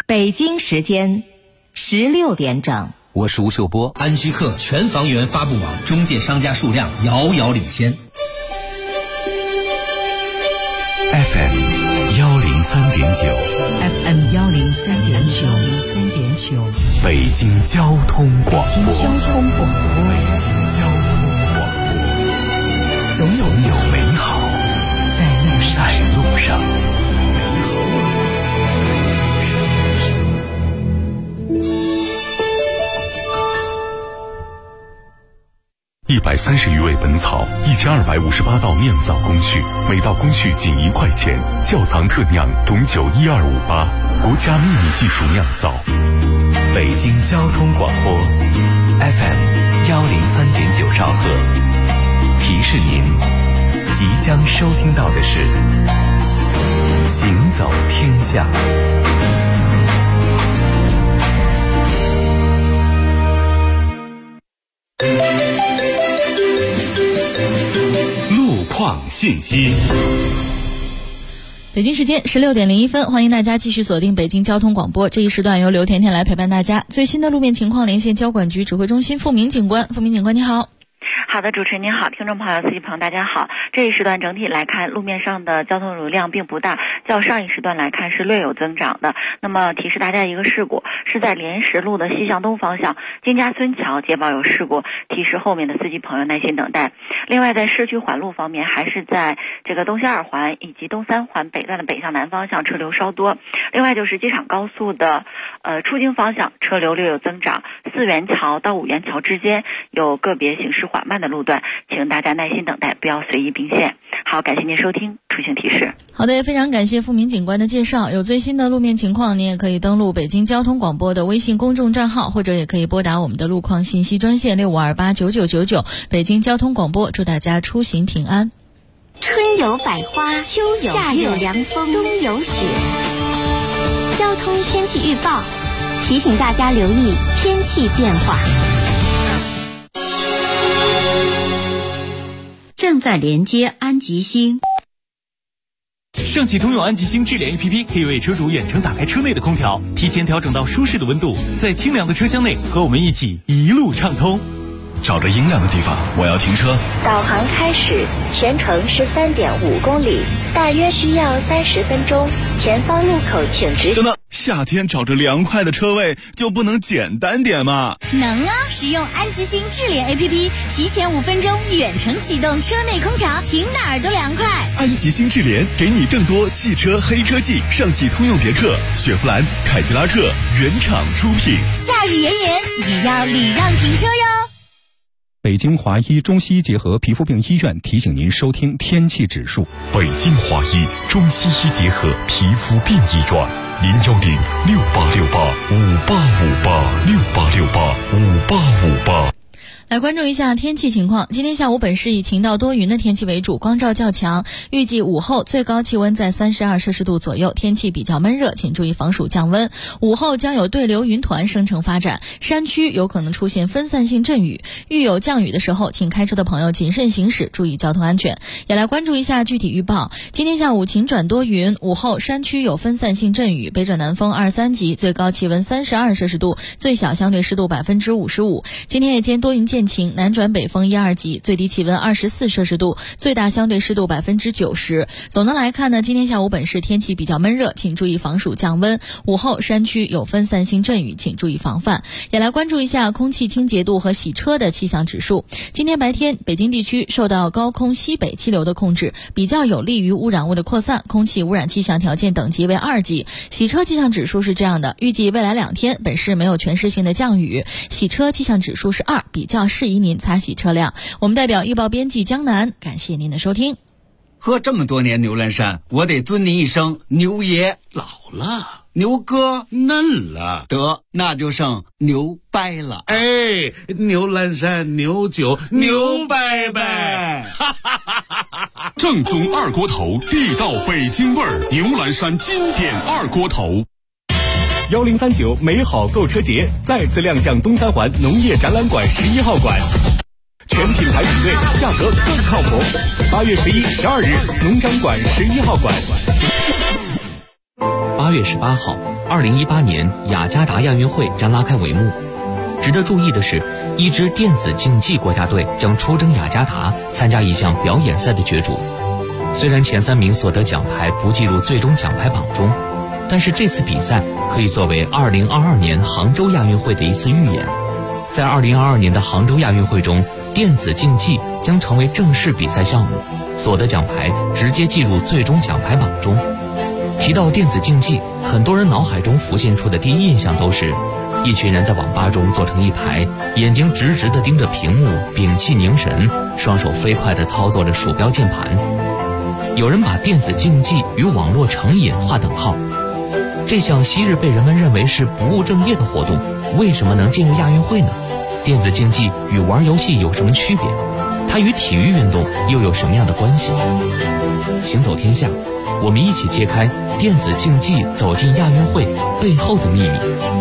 北京时间16点整。 我是吴秀波。 安居客全房源发布网中介商家数量遥遥领先。 FM 103.9 北京交通广播。总有美好在路上。130余味本草，1258道酿造工序，每道工序仅1块钱。窖藏特酿董酒1258，国家秘密技术酿造。北京交通广播 FM 103.9兆赫，提示您即将收听到的是行走天下。路况信息。 北京时间16点01分，欢迎大家继续锁定北京交通广播。这一时段由刘甜甜来陪伴大家。最新的路面情况连线交管局指挥中心付明警官。付明警官你好。 好的，主持人您好，听众朋友、司机朋友大家好。这一时段整体来看，路面上的交通流量并不大，较上一时段来看是略有增长的。那么提示大家一个事故，是在莲石路的西向东方向金家村桥接报有事故，提示后面的司机朋友耐心等待。另外在市区环路方面，还是在这个东西2环以及东3环北段的北向南方向车流稍多。另外就是机场高速的出京方向车流略有增长，4元桥到5元桥之间有个别行驶缓慢的路段，请大家耐心等待，不要随意并线。好，感谢您收听出行提示。 好的，非常感谢付明警官的介绍。有最新的路面情况，您也可以登录北京交通广播的微信公众账号，或者也可以拨打我们的路况信息专线65289999。北京交通广播，祝大家出行平安。 春有百花，秋有夏有凉风，冬有雪。交通天气预报提醒大家留意天气变化。 正在连接安吉星。 上汽通用安吉星智联 APP 可以为车主远程打开车内的空调，提前调整到舒适的温度，在清凉的车厢内和我们一起一路畅通。 找着阴凉的地方，我要停车。 导航开始，全程13.5公里，大约需要30分钟。前方路口请直行。 等等，夏天找着凉快的车位就不能简单点吗？ 能啊！使用安吉星智联 APP， 提前5分钟远程启动车内空调，停哪儿都凉快。 安吉星智联给你更多汽车黑科技，上汽通用别克、雪佛兰、凯迪拉克原厂出品。 夏日炎炎也要礼让停车哟。 北京华医中西医结合皮肤病医院提醒您收听天气指数。 北京华医中西医结合皮肤病医院，0106868585868685858。 来关注一下天气情况。今天下午本市以晴到多云的天气为主，光照较强，预计午后最高气温在32摄氏度左右，天气比较闷热，请注意防暑降温。午后将有对流云团生成发展，山区有可能出现分散性阵雨，遇有降雨的时候，请开车的朋友谨慎行驶，注意交通安全。也来关注一下具体预报。今天下午晴转多云，午后山区有分散性阵雨，北转南风2、3级，最高气温32摄氏度，最小相对湿度55%。今天夜间多云见晴，南转北风1、2级，最低气温24摄氏度，最大相对湿度90%。总的来看呢，今天下午本市天气比较闷热，请注意防暑降温。午后山区有分散性阵雨，请注意防范。也来关注一下空气清洁度和洗车的气象指数。今天白天，北京地区受到高空西北气流的控制，比较有利于污染物的扩散，空气污染气象条件等级为2级。洗车气象指数是这样的，预计未来2天本市没有全市性的降雨，洗车气象指数是2，比较适宜您擦洗车辆。我们代表预报编辑江南，感谢您的收听。 喝这么多年牛栏山，我得尊您一声牛爷。 老了， 牛哥嫩了， 得那就剩牛掰了。 哎，牛栏山牛酒牛掰掰， 正宗二锅头，地道北京味儿，牛栏山经典二锅头。 1039美好购车节再次亮相东3环农业展览馆11号馆，全品牌比对，价格更靠谱。8月11、12日，农展馆11号馆。 8月18号， 2018年雅加达亚运会将拉开帷幕。值得注意的是，一支电子竞技国家队将出征雅加达，参加一项表演赛的角逐。虽然前3名所得奖牌不计入最终奖牌榜中，但是这次比赛可以作为2022年杭州亚运会的一次预演。在2022年的杭州亚运会中，电子竞技将成为正式比赛项目，所得奖牌直接计入最终奖牌榜中。提到电子竞技，很多人脑海中浮现出的第一印象都是一群人在网吧中坐成一排，眼睛直直地盯着屏幕，屏气凝神，双手飞快地操作着鼠标键盘。有人把电子竞技与网络成瘾划等号。这项昔日被人们认为是不务正业的活动，为什么能进入亚运会呢？电子竞技与玩游戏有什么区别？它与体育运动又有什么样的关系？行走天下，我们一起揭开电子竞技走进亚运会背后的秘密。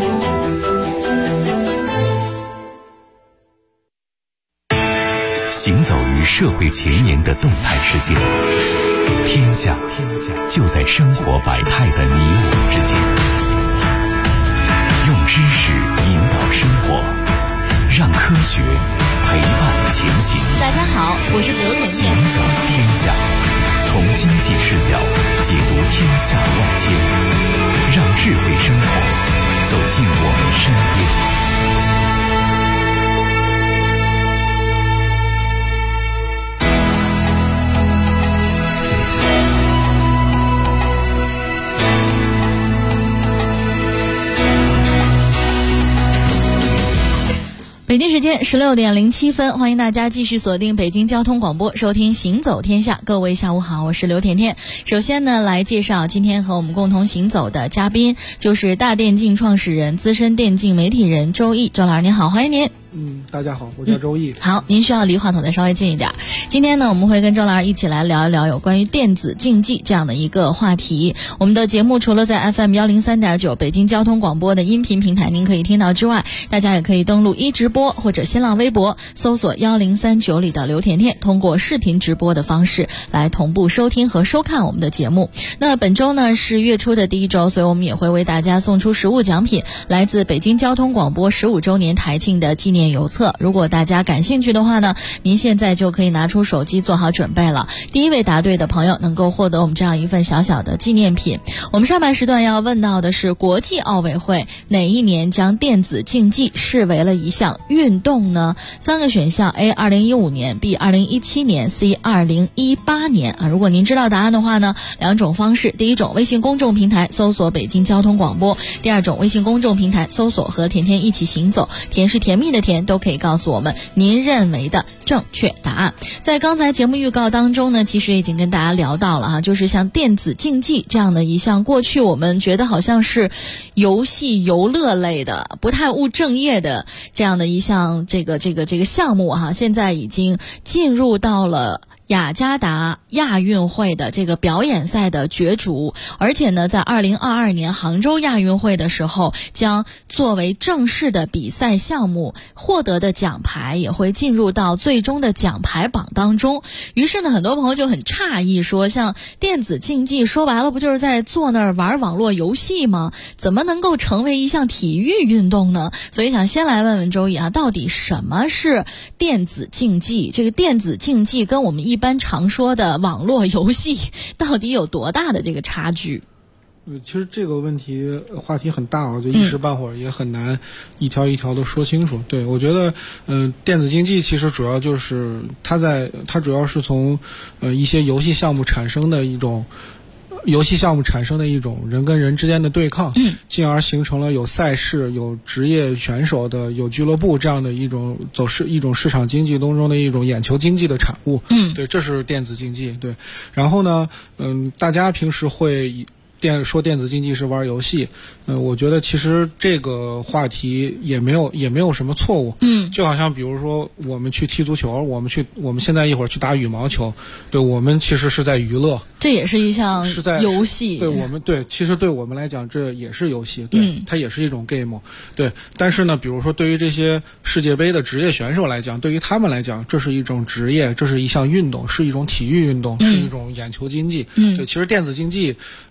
行走于社会前沿的动态世界，天下就在生活百态的你我之间。用知识引导生活，让科学陪伴前行。 大家好，我是刘甜甜。 行走天下，从经济视角解读天下万千，让智慧生活走进我们身边。 北京时间16点07分，欢迎大家继续锁定北京交通广播，收听行走天下。各位下午好，我是刘甜甜。首先呢，来介绍今天和我们共同行走的嘉宾，就是大电竞创始人、资深电竞媒体人周毅。周老师您好，欢迎您。 大家好，我叫周毅。 好，您需要离话筒再稍微近一点。今天呢，我们会跟周老师一起来聊一聊有关于电子竞技这样的一个话题。我们的节目除了在 FM 103.9北京交通广播的音频平台您可以听到之外，大家也可以登录一直播或者新浪微博搜索1039里的刘甜甜，通过视频直播的方式来同步收听和收看我们的节目。那本周呢是月初的第一周，所以我们也会为大家送出实物奖品，来自北京交通广播15周年台庆的纪念邮册。如果大家感兴趣的话呢，您现在就可以拿出手机做好准备了。第一位答对的朋友能够获得我们这样一份小小的纪念品。我们上半时段要问到的是，国际奥委会哪一年将电子竞技视为了一项运动呢？3个选项 A 2015年 B 2017年 C 2018年如果您知道答案的话呢，2种方式。第一种，微信公众平台搜索北京交通广播；第二种，微信公众平台搜索和甜甜一起行走，甜是甜蜜的甜，都可以告诉我们您认为的正确答案。在刚才节目预告当中呢，其实已经跟大家聊到了就是像电子竞技这样的一项过去我们觉得好像是游戏游乐类的不太务正业的这样的一项这个项目现在已经进入到了雅加达亚运会的这个表演赛的角逐，而且呢，在2022年杭州亚运会的时候，将作为正式的比赛项目，获得的奖牌也会进入到最终的奖牌榜当中。于是呢，很多朋友就很诧异说，像电子竞技说白了不就是在坐那儿玩网络游戏吗？怎么能够成为一项体育运动呢？所以想先来问问周毅到底什么是电子竞技？这个电子竞技跟我们一般常说的网络游戏到底有多大的这个差距？ 其实这个问题话题很大就一时半会儿也很难一条一条的说清楚。对，我觉得电子竞技其实主要就是它主要是从一些游戏项目产生的一种人跟人之间的对抗，进而形成了有赛事、有职业选手的、有俱乐部这样的一种市场经济当中的一种眼球经济的产物。对，这是电子竞技。对，然后呢，大家平时会说电子竞技是玩游戏，我觉得其实这个话题也没有什么错误。就好像比如说我们去踢足球，我们现在一会儿去打羽毛球，对，我们其实是在娱乐， 这也是一项游戏。 其实对我们来讲这也是游戏，对，它也是一种 game。对，但是呢，比如说对于这些世界杯的职业选手来讲，对于他们来讲，这是一种职业，这是一项运动，是一种体育运动，是一种眼球经济。对，其实电子竞技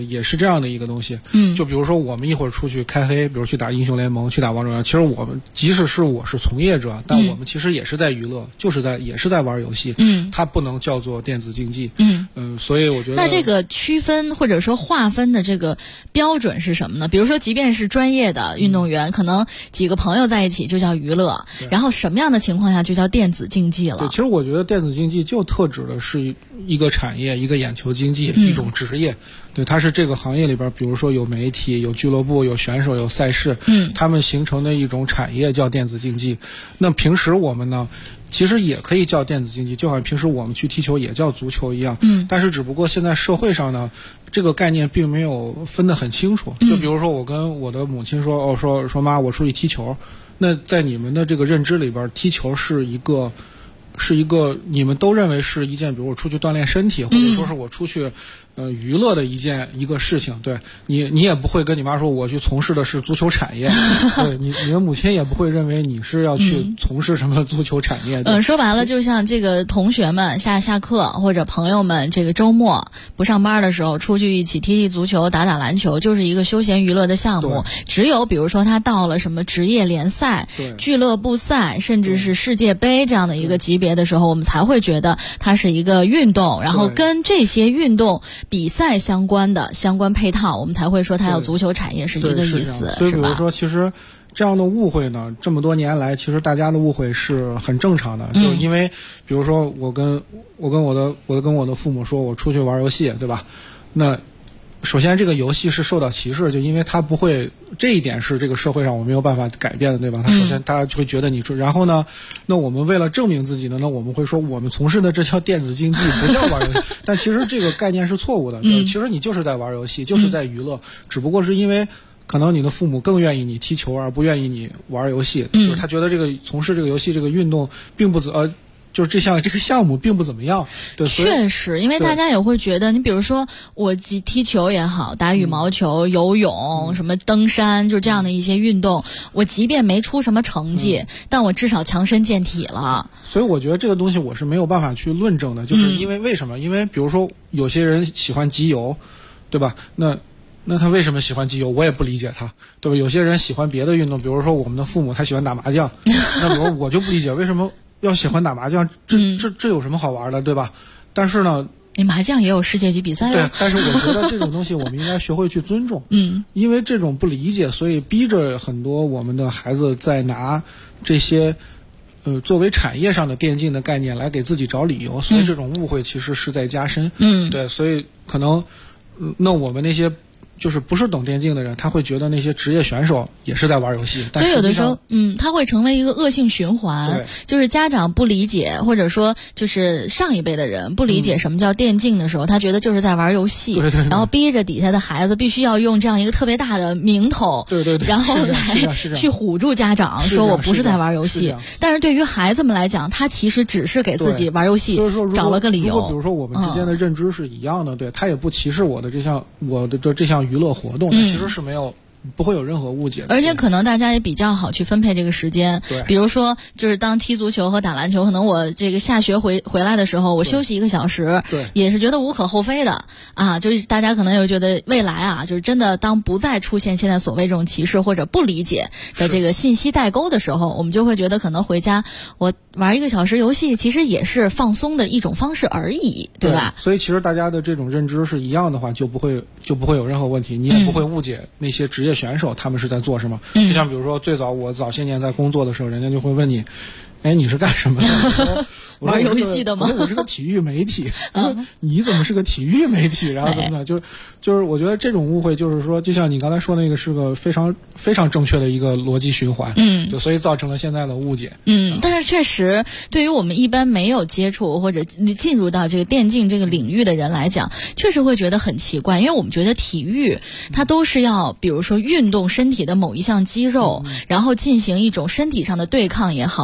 也是这样的一个东西。就比如说我们一会儿出去开黑，比如去打英雄联盟，去打王者荣耀，其实我们即使是我是从业者，但我们其实也是在娱乐，也是在玩游戏。它不能叫做电子竞技。所以我觉得那这个区分或者说划分的这个标准是什么呢？比如说即便是专业的运动员，可能几个朋友在一起就叫娱乐，然后什么样的情况下就叫电子竞技了？ 对，其实我觉得电子竞技就特指的是一个产业，一个眼球经济，一种职业。对，它是这个行业里边，比如说有媒体、有俱乐部、有选手、有赛事，他们形成的一种产业叫电子竞技。那平时我们呢，其实也可以叫电子竞技，就好像平时我们去踢球也叫足球一样。但是只不过现在社会上呢，这个概念并没有分得很清楚。就比如说我跟我的母亲说，说妈，我出去踢球。那在你们的这个认知里边，踢球是一个你们都认为是一件，比如我出去锻炼身体，或者说是我出去娱乐的一个事情。对，你也不会跟你妈说我去从事的是足球产业。对，你的母亲也不会认为你是要去从事什么足球产业。 说白了，就像这个同学们下课或者朋友们这个周末不上班的时候出去一起踢足球、打篮球，就是一个休闲娱乐的项目。只有比如说他到了什么职业联赛、俱乐部赛，甚至是世界杯这样的一个级别的时候，我们才会觉得它是一个运动，然后跟这些运动比赛相关配套，我们才会说它要足球产业是一个意思， 所以比如说其实这样的误会呢，这么多年来其实大家的误会是很正常的。就因为比如说我跟我的父母说我出去玩游戏，对吧？那首先这个游戏是受到歧视，就因为它不会，这一点是这个社会上我没有办法改变的，对吧？他首先大家就会觉得你然后呢，那我们为了证明自己呢，那我们会说我们从事的这叫电子竞技，不叫玩游戏。但其实这个概念是错误的。其实你就是在玩游戏，就是在娱乐，只不过是因为可能你的父母更愿意你踢球而不愿意你玩游戏，就是他觉得这个从事这个游戏这个运动并不就是这个项目并不怎么样。对， 确实，因为大家也会觉得，你比如说我踢球也好，打羽毛球、游泳、什么登山，就这样的一些运动，我即便没出什么成绩，但我至少强身健体了。 所以我觉得这个东西我是没有办法去论证的，就是因为为什么？因为比如说有些人喜欢集邮，对吧？那他为什么喜欢集邮？我也不理解他，对吧？有些人喜欢别的运动，比如说我们的父母他喜欢打麻将，那比如我就不理解为什么要喜欢打麻将，这有什么好玩的，对吧？但是呢， 你麻将也有世界级比赛。 对，但是我觉得这种东西我们应该学会去尊重。因为这种不理解，所以逼着很多我们的孩子在拿这些作为产业上的电竞的概念来给自己找理由，所以这种误会其实是在加深。对，所以可能那我们那些就是不是懂电竞的人，他会觉得那些职业选手也是在玩游戏， 所以有的时候他会成为一个恶性循环。就是家长不理解，或者说就是上一辈的人不理解什么叫电竞的时候，他觉得就是在玩游戏，然后逼着底下的孩子必须要用这样一个特别大的名头，然后来去唬住家长，说我不是在玩游戏。但是对于孩子们来讲，他其实只是给自己玩游戏找了个理由。 如果比如说我们之间的认知是一样的，对，他也不歧视我的这项娱乐活动，其实是不会有任何误解的。 而且可能大家也比较好去分配这个时间。比如说就是当踢足球和打篮球，可能我这个下学回来的时候，我休息1个小时，也是觉得无可厚非的啊。就是大家可能又觉得未来啊，就是真的当不再出现现在所谓这种歧视或者不理解的这个信息代沟的时候，我们就会觉得可能回家我玩1个小时游戏，其实也是放松的一种方式而已，对吧？ 所以其实大家的这种认知是一样的话，就不会有任何问题，你也不会误解那些职业选手他们是在做什么。就像比如说我早些年在工作的时候，人家就会问你，你是干什么的？ 玩游戏的吗？ 我是个体育媒体。你怎么是个体育媒体？然后怎么就是我觉得这种误会，就是说，就像你刚才说那个是个非常非常正确的一个逻辑循环。就所以造成了现在的误解。 但是确实，对于我们一般没有接触或者进入到这个电竞这个领域的人来讲，确实会觉得很奇怪，因为我们觉得体育它都是要，比如说运动身体的某一项肌肉，然后进行一种身体上的对抗也好，速度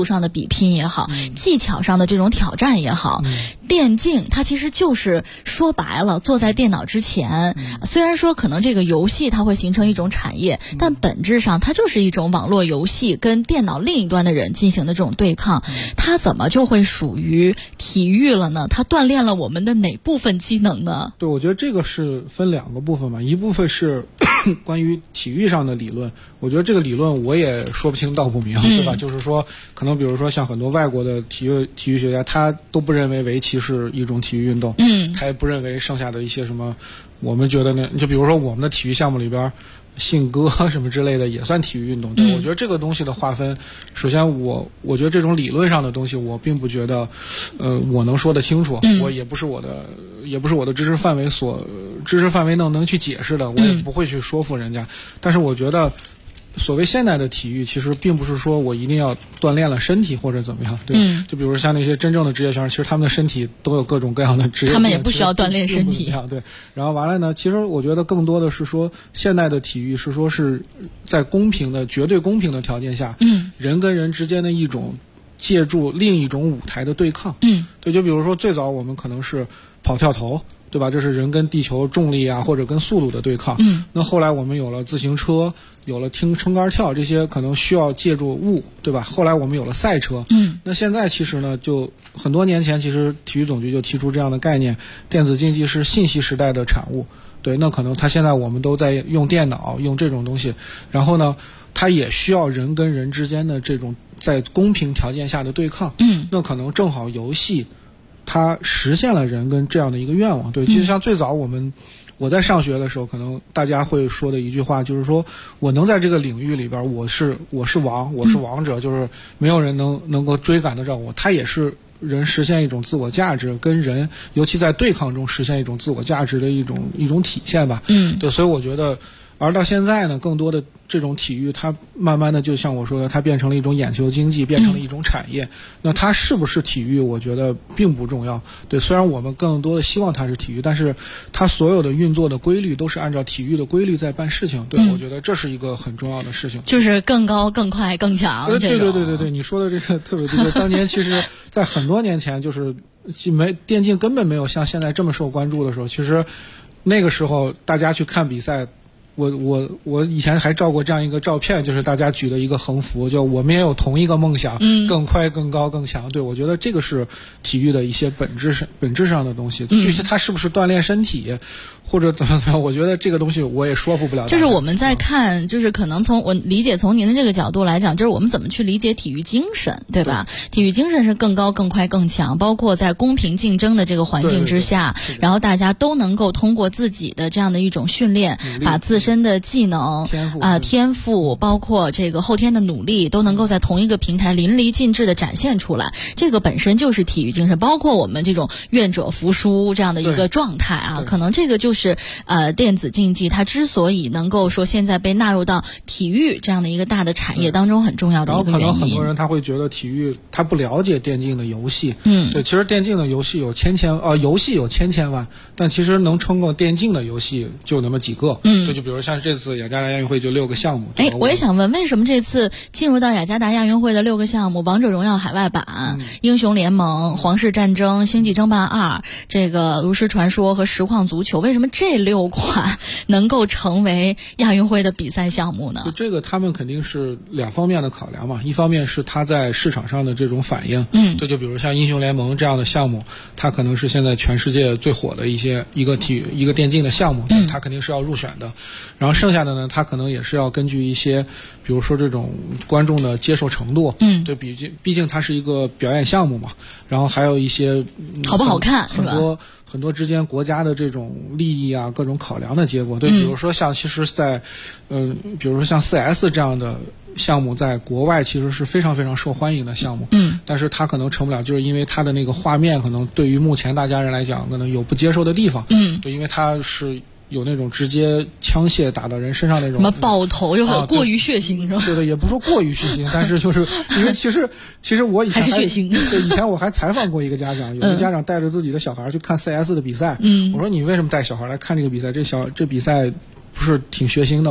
术上的比拼也好，技巧上的这种挑战也好，电竞它其实就是说白了，坐在电脑之前，虽然说可能这个游戏它会形成一种产业，但本质上它就是一种网络游戏跟电脑另一端的人进行的这种对抗，它怎么就会属于体育了呢？它锻炼了我们的哪部分机能呢？ 对，我觉得这个是分两个部分嘛，一部分是关于体育上的理论，我觉得这个理论我也说不清道不明，对吧？就是说，可能比如说像很多外国的体育学家，他都不认为围棋是一种体育运动，他也不认为剩下的一些什么，我们觉得呢，就比如说我们的体育项目里边，信鸽什么之类的也算体育运动。对，我觉得这个东西的划分，首先我觉得这种理论上的东西，我并不觉得，我能说得清楚，我也不是我的知识范围能去解释的，我也不会去说服人家。但是我觉得，所谓现代的体育，其实并不是说我一定要锻炼了身体或者怎么样，对，就比如说像那些真正的职业选手，其实他们的身体都有各种各样的职业病， 他们也不需要锻炼身体， 对。然后完了呢，其实我觉得更多的是说，现代的体育是说是在绝对公平的条件下，人跟人之间的一种借助另一种舞台的对抗，对，就比如说最早我们可能是跑跳投，对吧？这是人跟地球重力啊，或者跟速度的对抗。那后来我们有了自行车，有了撑杆跳，这些可能需要借助物，对吧？后来我们有了赛车。那现在其实呢，就很多年前，其实体育总局就提出这样的概念，电子竞技是信息时代的产物。对，那可能它现在我们都在用电脑，用这种东西，然后呢，它也需要人跟人之间的这种在公平条件下的对抗。那可能正好游戏它实现了人跟这样的一个愿望。对，其实像最早我在上学的时候，可能大家会说的一句话就是说，我能在这个领域里边，我是王者，就是没有人能够追赶得上我。它也是人实现一种自我价值，跟人尤其在对抗中实现一种自我价值的一种体现吧。对，所以我觉得，而到现在呢，更多的这种体育，它慢慢的就像我说的，它变成了一种眼球经济，变成了一种产业。那它是不是体育，我觉得并不重要。对，虽然我们更多的希望它是体育，但是它所有的运作的规律都是按照体育的规律在办事情。对，我觉得这是一个很重要的事情， 就是更高、更快、更强。 对，你说的这个特别对。当年其实，在很多年前，就是电竞根本没有像现在这么受关注的时候，其实那个时候大家去看比赛。我以前还照过这样一个照片，就是大家举的一个横幅，就我们也有同一个梦想，更快、更高、更强。对，我觉得这个是体育的一些本质上的东西。具体它是不是锻炼身体，或者怎么样，我觉得这个东西我也说服不了。 就是我们在看，就是可能从我理解，从您的这个角度来讲，就是我们怎么去理解体育精神，对吧？体育精神是更高、更快、更强，包括在公平竞争的这个环境之下，然后大家都能够通过自己的这样的一种训练，把自身的技能天赋包括这个后天的努力都能够在同一个平台淋漓尽致的展现出来，这个本身就是体育精神。包括我们这种愿者服输这样的一个状态啊，可能这个就是电子竞技它之所以能够说现在被纳入到体育这样的一个大的产业当中很重要的一个原因。 然后可能很多人他会觉得体育他不了解电竞的游戏，对，其实电竞的游戏有游戏有千万，但其实能撑过电竞的游戏就那么几个，对，就比如像这次雅加达亚运会就6个项目。 我也想问，为什么这次进入到雅加达亚运会的6个项目，王者荣耀海外版、英雄联盟、皇室战争、星际争霸2、这个炉石传说和实况足球，为什么这6款能够成为亚运会的比赛项目呢？ 就这个他们肯定是两方面的考量嘛，一方面是它在市场上的这种反应，对，就比如像英雄联盟这样的项目，它可能是现在全世界最火的一个电竞的项目，它肯定是要入选的。然后剩下的呢，它可能也是要根据一些，比如说这种观众的接受程度，对，毕竟它是一个表演项目嘛，然后还有一些好不好看， 很多之间国家的这种利益啊，各种考量的结果。对，比如说像其实在比如说像 4S 这样的项目，在国外其实是非常非常受欢迎的项目，但是它可能成不了，就是因为它的那个画面可能对于目前大家人来讲可能有不接受的地方，对，因为它是有那种直接枪械打到人身上那种什么爆头，又很过于血腥，是吧？ 对，也不说过于血腥，但是就是因为其实我以前还是血腥。 对，以前我还采访过一个家长，有个家长带着自己的小孩去看 CS 的比赛，我说你为什么带小孩来看这个比赛？这比赛不是挺血腥的吗？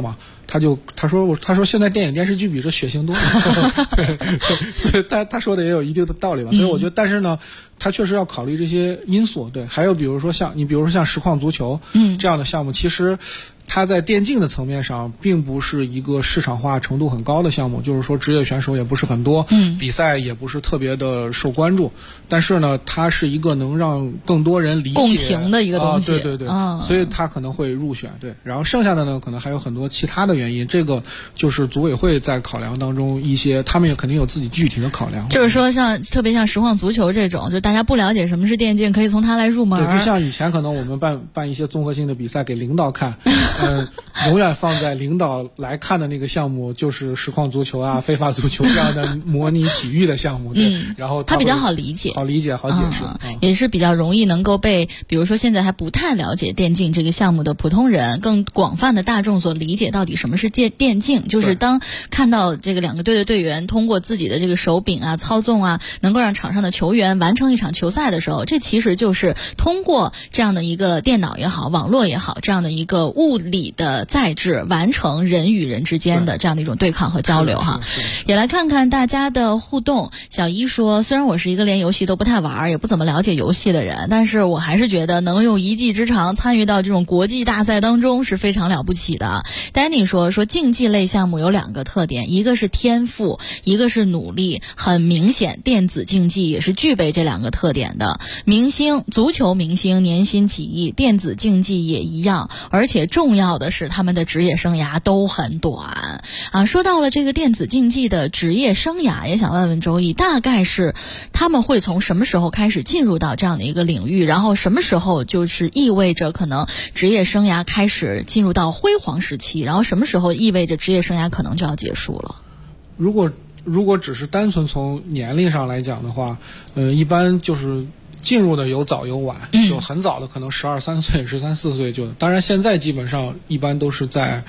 他说现在电影电视剧比这血腥多了，对，所以他说的也有一定的道理吧。所以我觉得，但是呢，他确实要考虑这些因素。对，还有比如说像实况足球这样的项目，其实它在电竞的层面上并不是一个市场化程度很高的项目，就是说职业选手也不是很多，比赛也不是特别的受关注，但是呢，它是一个能让更多人理解共情的一个东西， 对，所以它可能会入选。对，然后剩下的呢，可能还有很多其他的原因，这个就是组委会在考量当中一些，他们也肯定有自己具体的考量。 就是说特别像实况足球这种，就大家不了解什么是电竞，可以从它来入门。 对，就像以前可能我们办一些综合性的比赛给领导看，永远放在领导来看的那个项目就是实况足球啊、非法足球这样的模拟体育的项目。对，然后它比较好理解、 好解释， 也是比较容易能够被，比如说现在还不太了解电竞这个项目的普通人、更广泛的大众所理解到底什么是电竞。就是当看到这个两个队的队员通过自己的这个手柄啊、操纵啊，能够让场上的球员完成一场球赛的时候，这其实就是通过这样的一个电脑也好、网络也好，这样的一个物理的载质，完成人与人之间的这样的一种对抗和交流哈。也来看看大家的互动。小一说，虽然我是一个连游戏都不太玩，也不怎么了解游戏的人，但是我还是觉得能用一技之长参与到这种国际大赛当中是非常了不起的。Danny 说竞技类项目有两个特点，一个是天赋，一个是努力。很明显电子竞技也是具备这两个特点的。足球明星年薪几亿，电子竞技也一样，而且重要的是他们的职业生涯都很短啊。说到了这个电子竞技的职业生涯，也想问问周易，大概是他们会从什么时候开始进入到这样的一个领域，然后什么时候就是意味着可能职业生涯开始进入到辉煌时期，然后什么时候意味着职业生涯可能就要结束了？ 如果只是单纯从年龄上来讲的话，一般就是进入的有早有晚，就很早的可能12、13岁、13、14岁就，当然现在基本上一般都是在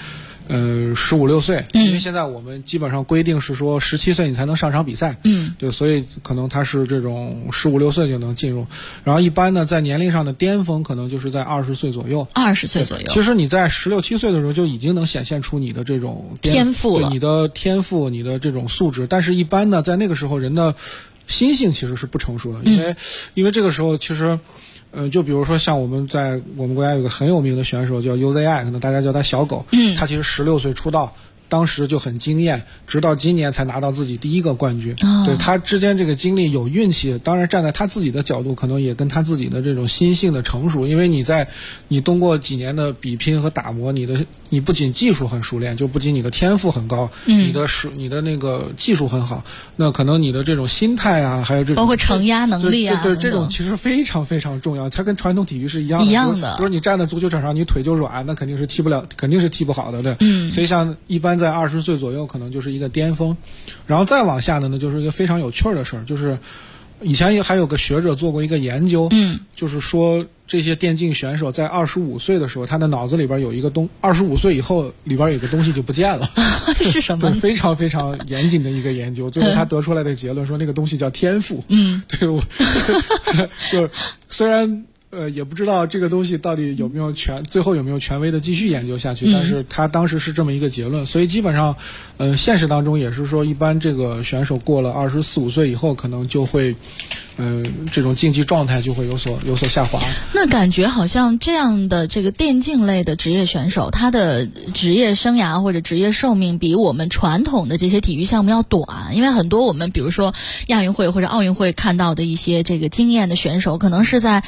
15、16岁，因为现在我们基本上规定是说17岁你才能上场比赛，对，所以可能他是这种15、16岁就能进入。然后一般呢，在年龄上的巅峰可能就是在20岁左右。 20岁左右。 其实你在16、17岁的时候就已经能显现出你的这种天赋了， 对，你的天赋、你的这种素质。但是一般呢，在那个时候人的心性其实是不成熟的，因为这个时候其实。就比如说像我们国家有个很有名的选手叫 UZI， 可能大家叫他小狗，他其实16岁出道，当时就很惊艳，直到今年才拿到自己第一个冠军。对，他之间这个经历有运气，当然站在他自己的角度，可能也跟他自己的这种心性的成熟，因为你通过几年的比拼和打磨，你不仅技术很熟练，就不仅你的天赋很高，你的那个技术很好，那可能你的这种心态啊，还有这种包括承压能力啊， 对，这种其实非常非常重要，它跟传统体育是一样的。比如你站在足球场上，你腿就软，那肯定是踢不好的，对。所以像一般在20岁左右，可能就是一个巅峰，然后再往下的呢，就是一个非常有趣的事儿，就是以前还有个学者做过一个研究，就是说这些电竞选手在25岁的时候，他的脑子里边有一个25岁以后里边有个东西就不见了。 是什么？ 对，非常非常严谨的一个研究，最后他得出来的结论说那个东西叫天赋。对，就虽然也不知道这个东西到底最后有没有权威的继续研究下去，但是他当时是这么一个结论，所以基本上现实当中也是说，一般这个选手过了24、25岁以后，可能就会这种竞技状态就会有所下滑。 那感觉好像这样的这个电竞类的职业选手，他的职业生涯或者职业寿命比我们传统的这些体育项目要短，因为很多我们比如说亚运会或者奥运会看到的一些这个经验的选手，可能是在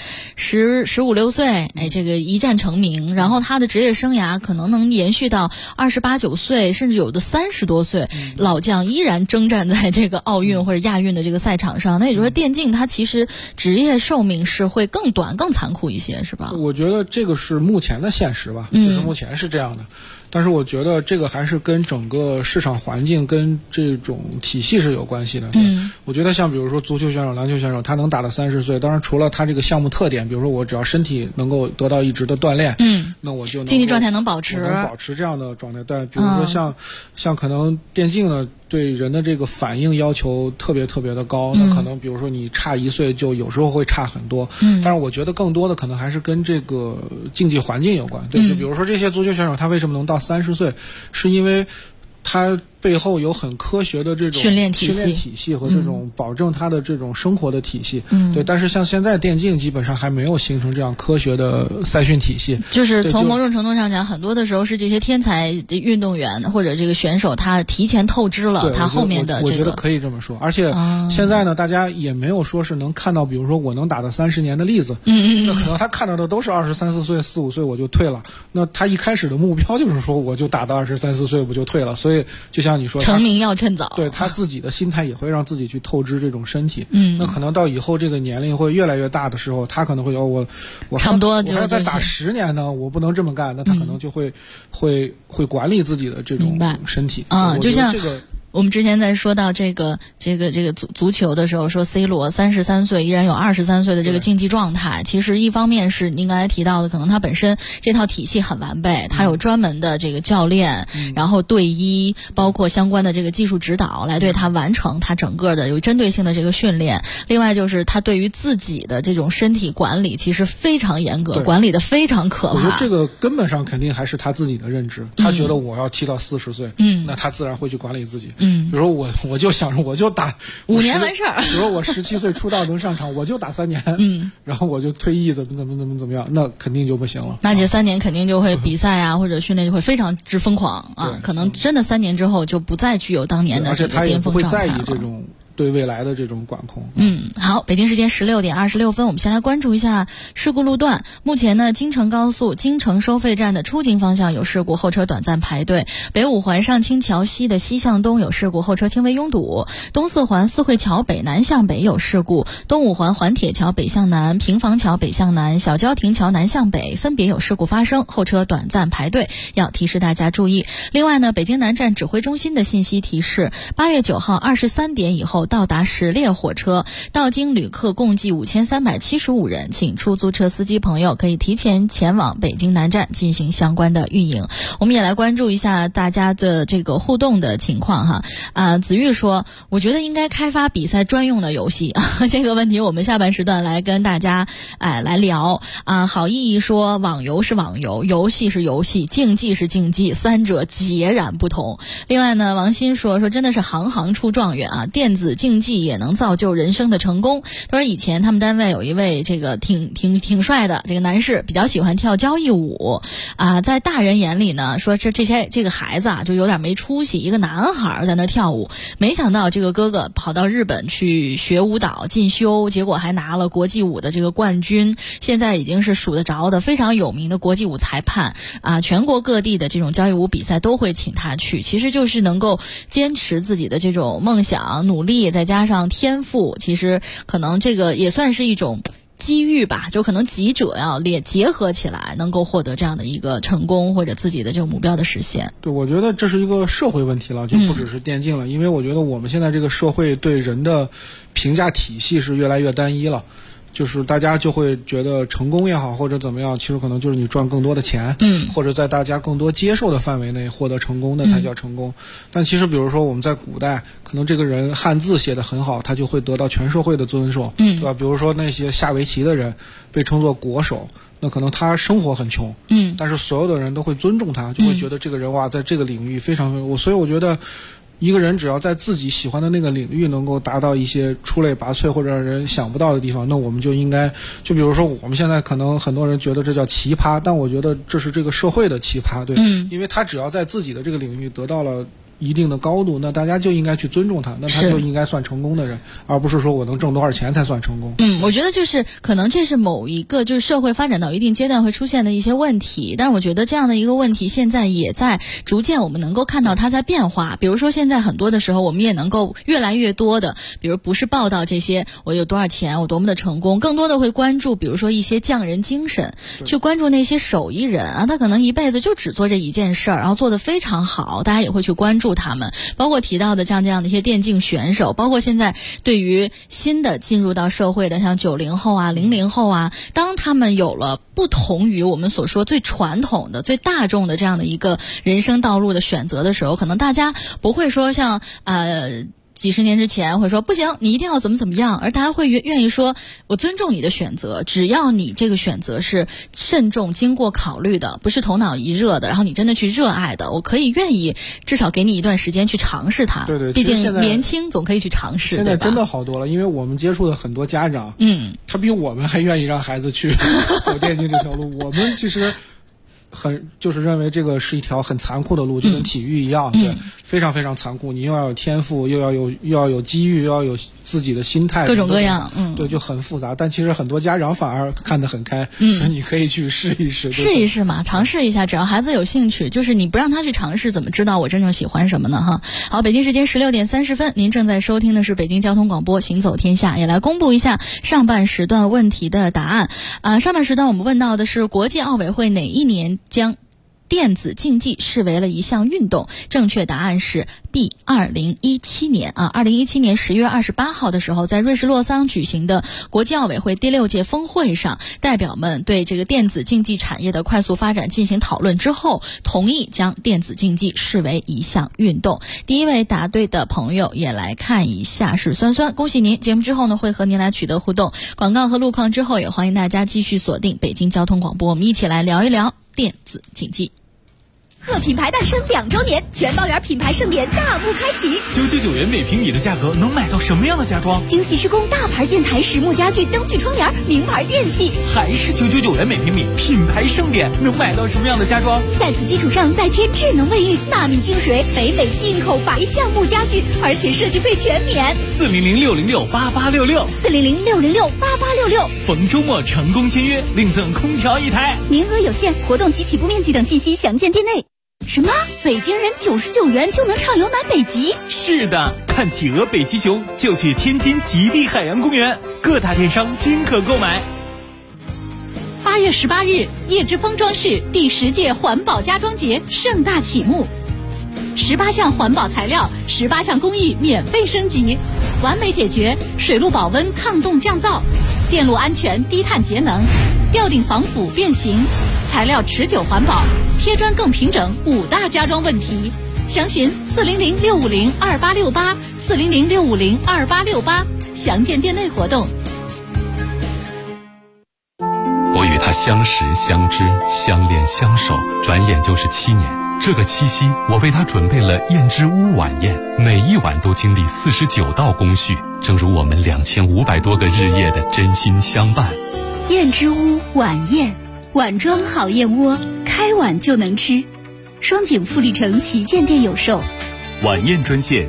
15、16岁，这个一战成名，然后他的职业生涯可能能延续到28、29岁，甚至有的30多岁，老将依然征战在这个奥运或者亚运的这个赛场上。那也就是说，电竞它其实职业寿命是会更短、更残酷一些，是吧？ 我觉得这个是目前的现实吧，就是目前是这样的。但是我觉得这个还是跟整个市场环境跟这种体系是有关系的。我觉得像比如说足球选手、篮球选手，他能打到30岁，当然除了他这个项目特点，比如说我只要身体能够得到一直的锻炼，那我就竞技状态能保持这样的状态。对，比如说像可能电竞呢， 对人的这个反应要求特别特别的高，那可能比如说你差1岁就有时候会差很多，但是我觉得更多的可能还是跟这个竞技环境有关，对，就比如说这些足球选手他为什么能到30岁，是因为他背后有很科学的这种训练体系和这种保证他的这种生活的体系，对。但是像现在电竞基本上还没有形成这样科学的赛训体系， 就是从某种程度上讲，很多的时候是这些天才运动员或者这个选手他提前透支了他后面的这个。 我觉得可以这么说，而且现在呢，大家也没有说是能看到，比如说我能打到30年的例子，那可能他看到的都是23、24岁、4、5岁我就退了，那他一开始的目标就是说我就打到23、24岁我就退了，所以就像你说， 成名要趁早， 对他自己的心态也会让自己去透支这种身体。那可能到以后这个年龄会越来越大的时候，他可能会我差不多我还要再打10年呢，我不能这么干，那他可能就会管理自己的这种身体。 就像这个。 我们之前在说到这个足球的时候，说 C 罗33岁依然有23岁的这个竞技状态。其实一方面是您刚才提到的，可能他本身这套体系很完备，他有专门的这个教练，然后队医，包括相关的这个技术指导，来对他完成他整个的有针对性的这个训练。另外就是他对于自己的这种身体管理其实非常严格，管理的非常可怕。 我觉得这个根本上肯定还是他自己的认知，他觉得我要踢到40岁，那他自然会去管理自己。比如说我就想着我就打 5年完事儿， 比如说我17岁出道能上场，我就打3年，然后我就退役怎么样，那肯定就不行了。 那这3年肯定就会比赛啊或者训练就会非常之疯狂啊，可能真的3年之后就不再具有当年的这个巅峰状态了。 而且他也不会在意这种对未来的这种管控。 好，北京时间16点26分，我们先来关注一下事故路段。目前呢，京承高速京承收费站的出京方向有事故，后车短暂排队；北五环上清桥西的西向东有事故，后车轻微拥堵；东四环四惠桥北南向北有事故，东五环环铁桥北向南、平房桥北向南、小郊亭桥南向北分别有事故发生，后车短暂排队，要提示大家注意。另外呢，北京南站指挥中心的信息提示：8月9号23点以后到达10列火车，到京旅客共计5375人，请出租车司机朋友可以提前前往北京南站进行相关的运营。我们也来关注一下大家的这个互动的情况哈。子玉说，我觉得应该开发比赛专用的游戏，这个问题我们下半时段来跟大家来聊好意义说，网游是网游，游戏是游戏，竞技是竞技，三者截然不同。另外呢，王鑫说真的是行行出状元啊，电子竞技也能造就人生的成功。他说以前他们单位有一位这个挺帅的这个男士，比较喜欢跳交谊舞在大人眼里呢，说这个孩子就有点没出息，一个男孩在那跳舞，没想到这个哥哥跑到日本去学舞蹈进修，结果还拿了国际舞的这个冠军，现在已经是数得着的非常有名的国际舞裁判全国各地的这种交谊舞比赛都会请他去，其实就是能够坚持自己的这种梦想努力，再加上天赋，其实可能这个也算是一种机遇吧，就可能几者要结合起来，能够获得这样的一个成功或者自己的这个目标的实现。 对，我觉得这是一个社会问题了，就不只是电竞了，因为我觉得我们现在这个社会对人的评价体系是越来越单一了。就是大家就会觉得成功也好或者怎么样，其实可能就是你赚更多的钱，或者在大家更多接受的范围内获得成功的才叫成功。但其实比如说我们在古代，可能这个人汉字写得很好，他就会得到全社会的尊重，对吧？比如说那些下围棋的人被称作国手，那可能他生活很穷，但是所有的人都会尊重他，就会觉得这个人在这个领域非常所以我觉得一个人只要在自己喜欢的那个领域能够达到一些出类拔萃或者让人想不到的地方，那我们就应该，就比如说我们现在可能很多人觉得这叫奇葩，但我觉得这是这个社会的奇葩，对，因为他只要在自己的这个领域得到了一定的高度，那大家就应该去尊重他，那他就应该算成功的人，而不是说我能挣多少钱才算成功。 我觉得就是可能这是某一个就是社会发展到一定阶段会出现的一些问题，但是我觉得这样的一个问题现在也在逐渐我们能够看到它在变化。比如说现在很多的时候我们也能够越来越多的，比如不是报道这些我有多少钱我多么的成功，更多的会关注比如说一些匠人精神，去关注那些手艺人他可能一辈子就只做这一件事儿，然后做得非常好，大家也会去关注。 助他们。包括提到的这样的一些电竞选手，包括现在对于新的进入到社会的像90后啊、00后啊，当他们有了不同于我们所说最传统的、最大众的这样的一个人生道路的选择的时候，可能大家不会说像几十年之前会说不行，你一定要怎么样，而大家会愿意说我尊重你的选择，只要你这个选择是慎重经过考虑的，不是头脑一热的，然后你真的去热爱的，我可以愿意至少给你一段时间去尝试它。 对， 毕竟年轻总可以去尝试。 现在真的好多了，因为我们接触的很多家长，他比我们还愿意让孩子去走电竞这条路。我们其实就是认为这个是一条很残酷的路，就跟体育一样，对，非常非常残酷。你又要有天赋，又要有机遇，又要有自己的心态， 各种各样， 对，就很复杂。但其实很多家长反而看得很开，你可以去试一试嘛，尝试一下，只要孩子有兴趣，就是你不让他去尝试，怎么知道我真正喜欢什么呢？哈，好，北京时间16点30分，您正在收听的是北京交通广播《行走天下》，也来公布一下上半时段问题的答案。上半时段我们问到的是国际奥委会哪一年将电子竞技视为了一项运动？正确答案是 B， 2017年2017年10月28号的时候，在瑞士洛桑举行的国际奥委会第6届峰会上，代表们对这个电子竞技产业的快速发展进行讨论之后，同意将电子竞技视为一项运动。第一位答对的朋友也来看一下是酸酸，恭喜您！节目之后呢，会和您来取得互动。广告和路况之后，也欢迎大家继续锁定北京交通广播，我们一起来聊一聊电子竞技。 贺品牌诞生2周年，全包圆品牌盛典大幕开启。 999元每平米的价格能买到什么样的家装？ 精细施工大牌建材、实木家具、灯具窗帘、名牌电器。 还是999元每平米，品牌盛典能买到什么样的家装？ 在此基础上再添智能卫浴、纳米净水、北美进口白橡木家具，而且设计费全免。 400-606-8866，400-606-8866。逢周末成功签约，另赠空调1台。 名额有限，活动及起步面积等信息详见店内。什么？北京人99元就能畅游南北极？ 是的，看企鹅、北极熊就去天津极地海洋公园，各大电商均可购买。 8月18日，叶之峰装饰第10届环保家装节盛大启幕，18项环保材料，18项工艺免费升级，完美解决水路保温、抗冻降噪、电路安全、低碳节能、吊顶防腐变形、材料持久环保、贴砖更平整5大家装问题。详询400-650-2868，400-650-2868，详见店内活动。 我与他相识、相知、相恋、相守，转眼就是7年。这个7夕，我为他准备了燕之屋晚宴，每一晚都经历49道工序，正如我们2500多个日夜的真心相伴。 燕之屋晚宴，碗装好燕窝，开碗就能吃。双井富力城旗舰店有售。 晚宴专线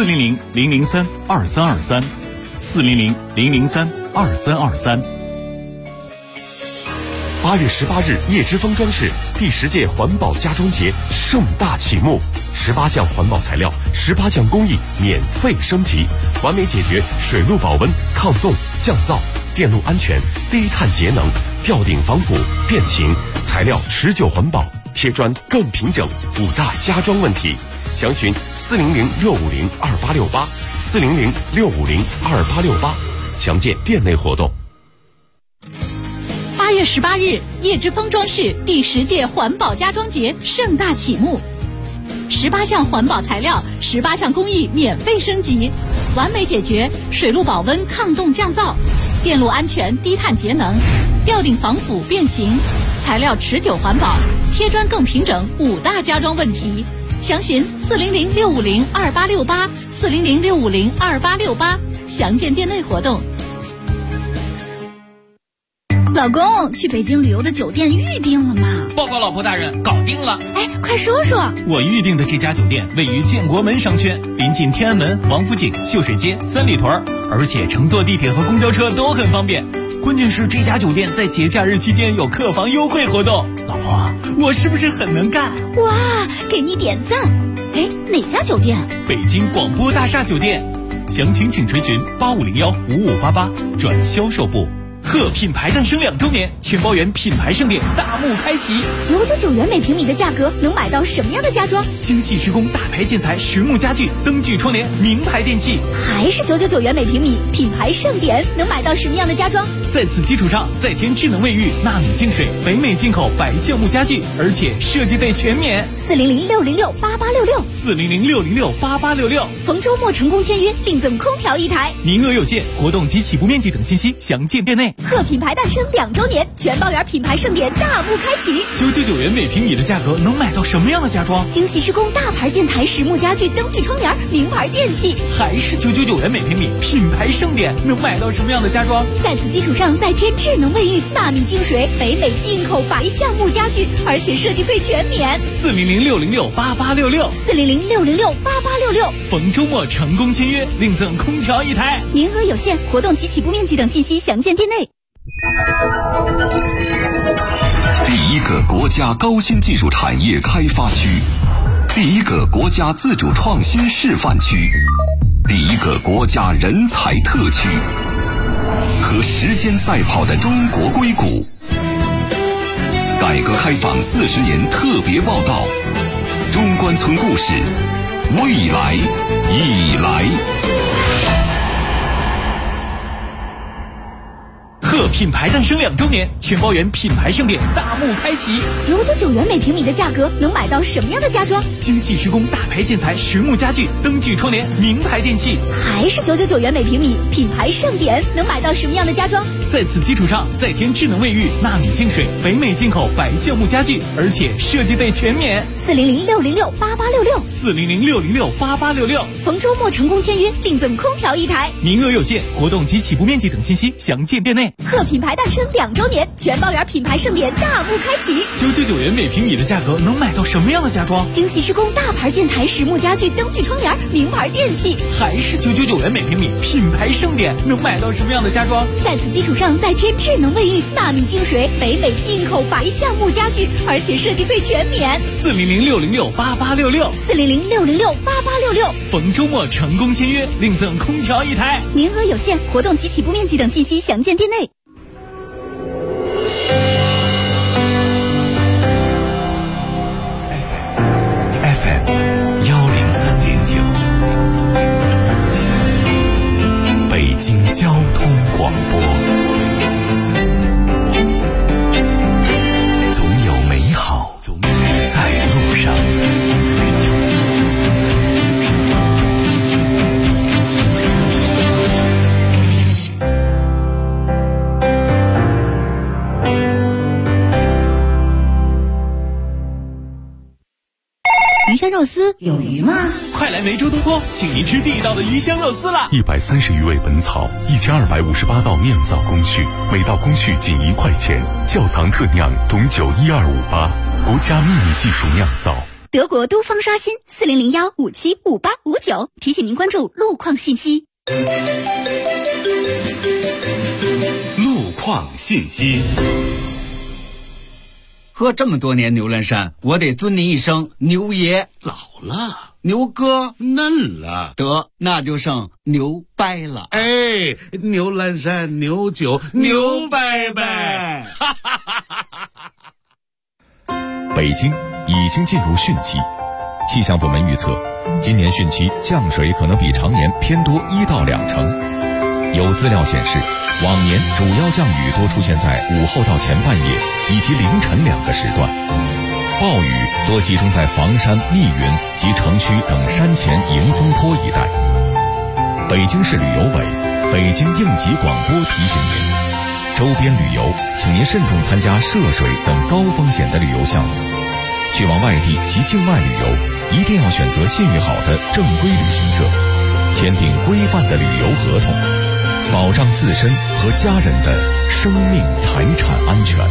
400-003-2323，400-003-2323。 8月18日，叶之峰装饰第10届环保家装节盛大启幕，18项环保材料，18项工艺免费升级，完美解决水路保温、抗冻、降噪、电路安全、低碳节能、吊顶防腐、变形、材料持久环保、贴砖更平整5大家装问题。详询400-650-2868，400-650-2868，详见店内活动。 8月18日，叶之峰装饰第10届环保家装节盛大启幕，18项环保材料，18项工艺免费升级，完美解决水路保温、抗冻降噪、电路安全、低碳节能、吊顶防腐变形、材料持久环保、贴砖更平整5大家装问题。详询400-650-2868，400-650-2868，详见店内活动。 老公，去北京旅游的酒店预定了吗？ 报告老婆大人，搞定了。 哎，快说说。 我预定的这家酒店位于建国门商圈，临近天安门、王府井、秀水街、三里屯，而且乘坐地铁和公交车都很方便。关键是这家酒店在节假日期间有客房优惠活动。老婆，我是不是很能干？ 哇，给你点赞。哎，哪家酒店？ 北京广播大厦酒店。详情请垂询8501-5588转销售部。 贺品牌诞生2周年，全包圆品牌盛典大幕开启。 999元每平米的价格，能买到什么样的家装？ 精细施工大牌建材、实木家具、灯具窗帘、名牌电器， 还是999元每平米，品牌盛典，能买到什么样的家装？ 在此基础上，再添智能卫浴、纳米净水、北美进口白橡木家具，而且设计费全免。 400-606-8866，400-606-8866，逢周末成功签约，另赠空调1台， 名额有限，活动及起步面积等信息详见店内。 贺品牌诞生2周年，全包圆品牌盛典大幕开启。 999元每平米的价格，能买到什么样的家装？ 精细施工大牌建材、实木家具、灯具窗帘、名牌电器， 还是999元每平米，品牌盛典，能买到什么样的家装？ 在此基础上再添智能卫浴、纳米净水、北美进口白橡木家具，而且设计费全免。 400-606-8866，400-606-8866，逢周末成功签约，另赠空调1台， 名额有限，活动及起步面积等信息详见店内。 第一个国家高新技术产业开发区，第一个国家自主创新示范区，第一个国家人才特区，和时间赛跑的中国硅谷。改革开放40年特别报道，中关村故事，未来已来。 贺品牌诞生2周年，全包圆品牌盛典大幕开启。 999元每平米的价格，能买到什么样的家装？ 精细施工大牌建材、实木家具、灯具窗帘、名牌电器， 还是999元每平米，品牌盛典，能买到什么样的家装？ 在此基础上再添智能卫浴、纳米净水、北美进口白橡木家具，而且设计费全免。 400-606-8866，400-606-8866，逢周末成功签约，另赠空调1台， 名额有限，活动及起步面积等信息详见店内。 贺品牌诞生2周年，全包圆品牌盛典大幕开启。 999元每平米的价格，能买到什么样的家装？ 精细施工大牌建材、实木家具、灯具窗帘、名牌电器， 还是999元每平米，品牌盛典，能买到什么样的家装？ 在此基础上再添智能卫浴、纳米净水、北美进口白橡木家具，而且设计费全免。 400-606-8866，400-606-8866，逢周末成功签约，另赠空调1台， 名额有限，活动及起步面积等信息详见店内。 FM 103.9，北京交通广播。总有美好在路上。 鱼香肉丝有鱼吗？ 快来梅州东坡，请您吃地道的鱼香肉丝啦 ！130余味本草，1258道酿造工序，每道工序仅1块钱，窖藏特酿董酒12588，国家秘密技术酿造。 德国都方刷新40015755859，提醒您关注路况信息。 路况信息。 喝这么多年牛栏山，我得尊您一声牛爷。 老了， 牛哥嫩了， 得那就剩牛掰了。 哎，牛栏山牛酒牛掰掰。 北京已经进入汛期，气象部门预测，今年汛期降水可能比常年偏多1到2成。有资料显示，往年主要降雨多出现在午后到前半夜以及凌晨2个时段，暴雨多集中在房山、密云及城区等山前迎风坡一带。北京市旅游委、北京应急广播提醒您，周边旅游请您慎重参加涉水等高风险的旅游项目。去往外地及境外旅游，一定要选择信誉好的正规旅行社，签订规范的旅游合同，保障自身和家人的生命财产安全。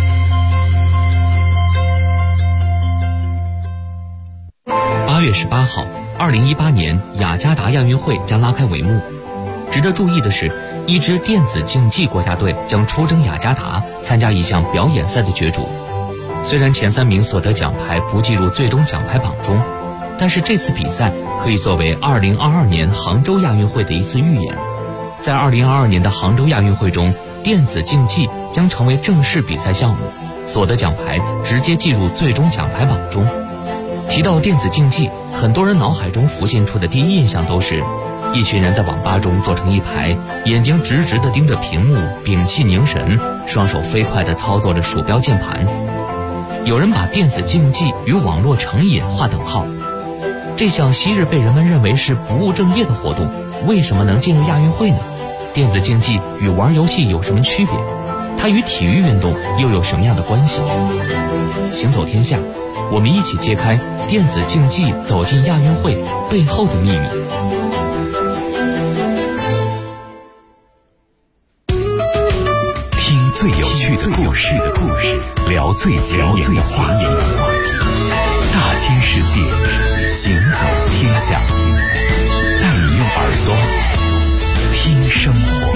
8月18号，2018年雅加达亚运会将拉开帷幕。值得注意的是，一支电子竞技国家队将出征雅加达，参加一项表演赛的角逐。虽然前3名所得奖牌不计入最终奖牌榜中，但是这次比赛可以作为2022年杭州亚运会的一次预演。在2022年的杭州亚运会中， 电子竞技将成为正式比赛项目，所得奖牌直接计入最终奖牌榜中。提到电子竞技，很多人脑海中浮现出的第一印象都是一群人在网吧中坐成一排，眼睛直直地盯着屏幕，屏气凝神，双手飞快地操作着鼠标键盘。有人把电子竞技与网络成瘾划等号。这项昔日被人们认为是不务正业的活动，为什么能进入亚运会呢？电子竞技与玩游戏有什么区别？它与体育运动又有什么样的关系？行走天下，我们一起揭开电子竞技走进亚运会背后的秘密。 听最有趣的故事，聊最前沿的话题，大千世界，行走天下，带你用耳朵听生活。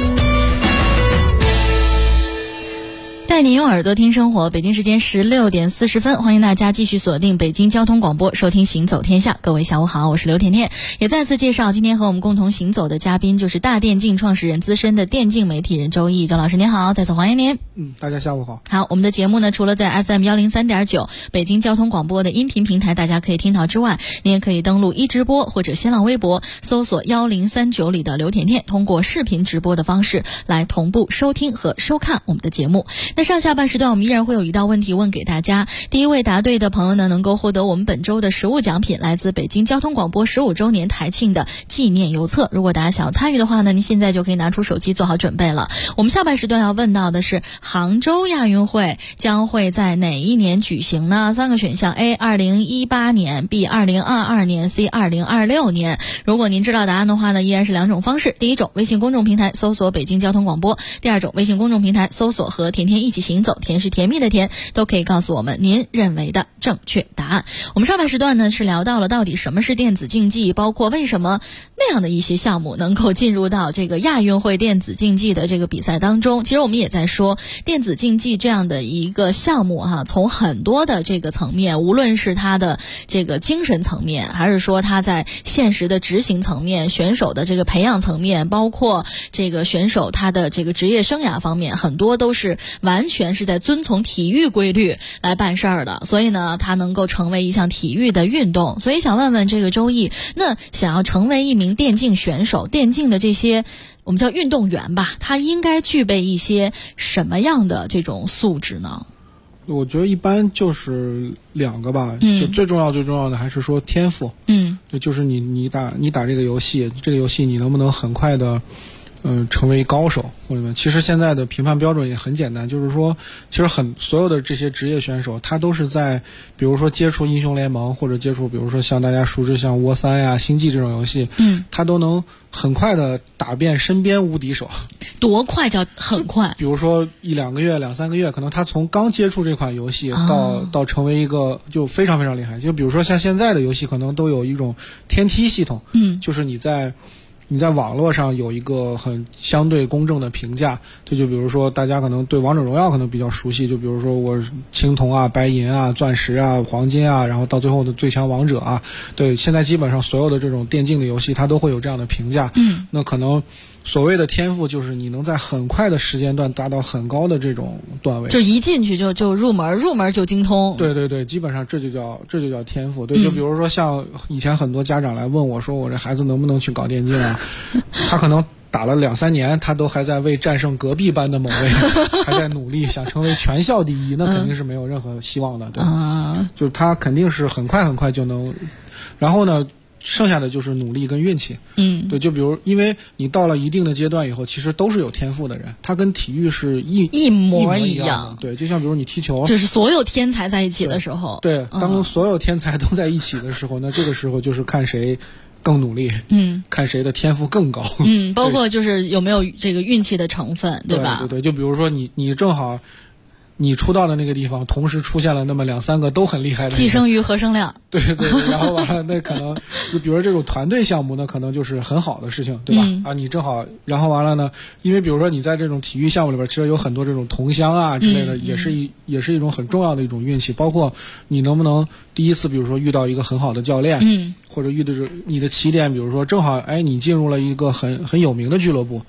带你用耳朵听生活，北京时间16点40分，欢迎大家继续锁定北京交通广播，收听行走天下。各位下午好，我是刘甜甜，也再次介绍今天和我们共同行走的嘉宾，就是大电竞创始人、资深的电竞媒体人周毅。周老师您好，再次欢迎您。 大家下午好。 好，我们的节目呢，除了在 FM 103.9北京交通广播的音频平台大家可以听到之外，您也可以登录一直播或者新浪微博，搜索1039里的刘甜甜，通过视频直播的方式来同步收听和收看我们的节目。那上下半时段我们依然会有一道问题问给大家，第一位答对的朋友呢，能够获得我们本周的实物奖品，来自北京交通广播15周年台庆的纪念邮册。如果大家想要参与的话呢，您现在就可以拿出手机做好准备了。我们下半时段要问到的是，杭州亚运会将会在哪一年举行呢？3个选项 A 2018年 B 2022年 C 2026年。如果您知道答案的话呢，依然是2种方式，第一种微信公众平台搜索北京交通广播，第二种微信公众平台搜索和甜甜一起行走，甜是甜蜜的甜，都可以告诉我们您认为的正确答案。我们上半时段呢是聊到了到底什么是电子竞技，包括为什么那样的一些项目能够进入到这个亚运会电子竞技的这个比赛当中。其实我们也在说电子竞技这样的一个项目从很多的这个层面，无论是它的这个精神层面，还是说它在现实的执行层面，选手的这个培养层面，包括这个选手他的这个职业生涯方面，很多都是完全是在遵从体育规律来办事儿的，所以呢它能够成为一项体育的运动。所以想问问这个周毅，那想要成为一名电竞选手，电竞的这些我们叫运动员吧，他应该具备一些什么样的这种素质呢？ 我觉得一般就是2个吧，就最重要的还是说天赋。对，就是你打这个游戏，你能不能很快的成为高手，或者其实现在的评判标准也很简单，就是说其实所有的这些职业选手他都是在比如说接触英雄联盟，或者接触比如说像大家熟知像沃3呀、星际这种游戏，他都能很快的打遍身边无敌手。 多快叫很快？比如说1-2个月、2-3个月，可能他从刚接触这款游戏到成为一个就非常非常厉害。就比如说像现在的游戏可能都有一种天梯系统，就是你在网络上有一个很相对公正的评价。对，就比如说大家可能对王者荣耀可能比较熟悉，就比如说我青铜啊、白银啊、钻石啊、黄金啊，然后到最后的最强王者啊。对，现在基本上所有的这种电竞的游戏它都会有这样的评价。那可能所谓的天赋就是你能在很快的时间段达到很高的这种段位， 就一进去就入门就精通。 对，基本上这就叫天赋。对，就比如说像以前很多家长来问我说我这孩子能不能去搞电竞啊，他可能打了2-3年，他都还在为战胜隔壁班的某位还在努力，想成为全校第一，那肯定是没有任何希望的。对，就是他肯定是很快就能，然后呢剩下的就是努力跟运气。对，就比如因为你到了一定的阶段以后，其实都是有天赋的人，他跟体育是一模一样的。对，就像比如你踢球， 就是所有天才在一起的时候。 对，当所有天才都在一起的时候，那这个时候就是看谁更努力，看谁的天赋更高。 包括就是有没有这个运气的成分，对吧？ 对，就比如说你正好你出道的那个地方同时出现了那么2-3个都很厉害的人， 寄生于何生亮。 对，然后完了那可能就比如说这种团队项目呢，可能就是很好的事情，对吧？你正好，然后完了呢，因为比如说你在这种体育项目里边，其实有很多这种同乡啊之类的，也是一种很重要的一种运气，包括你能不能第一次比如说遇到一个很好的教练，或者遇到你的起点，比如说正好你进入了一个很有名的俱乐部，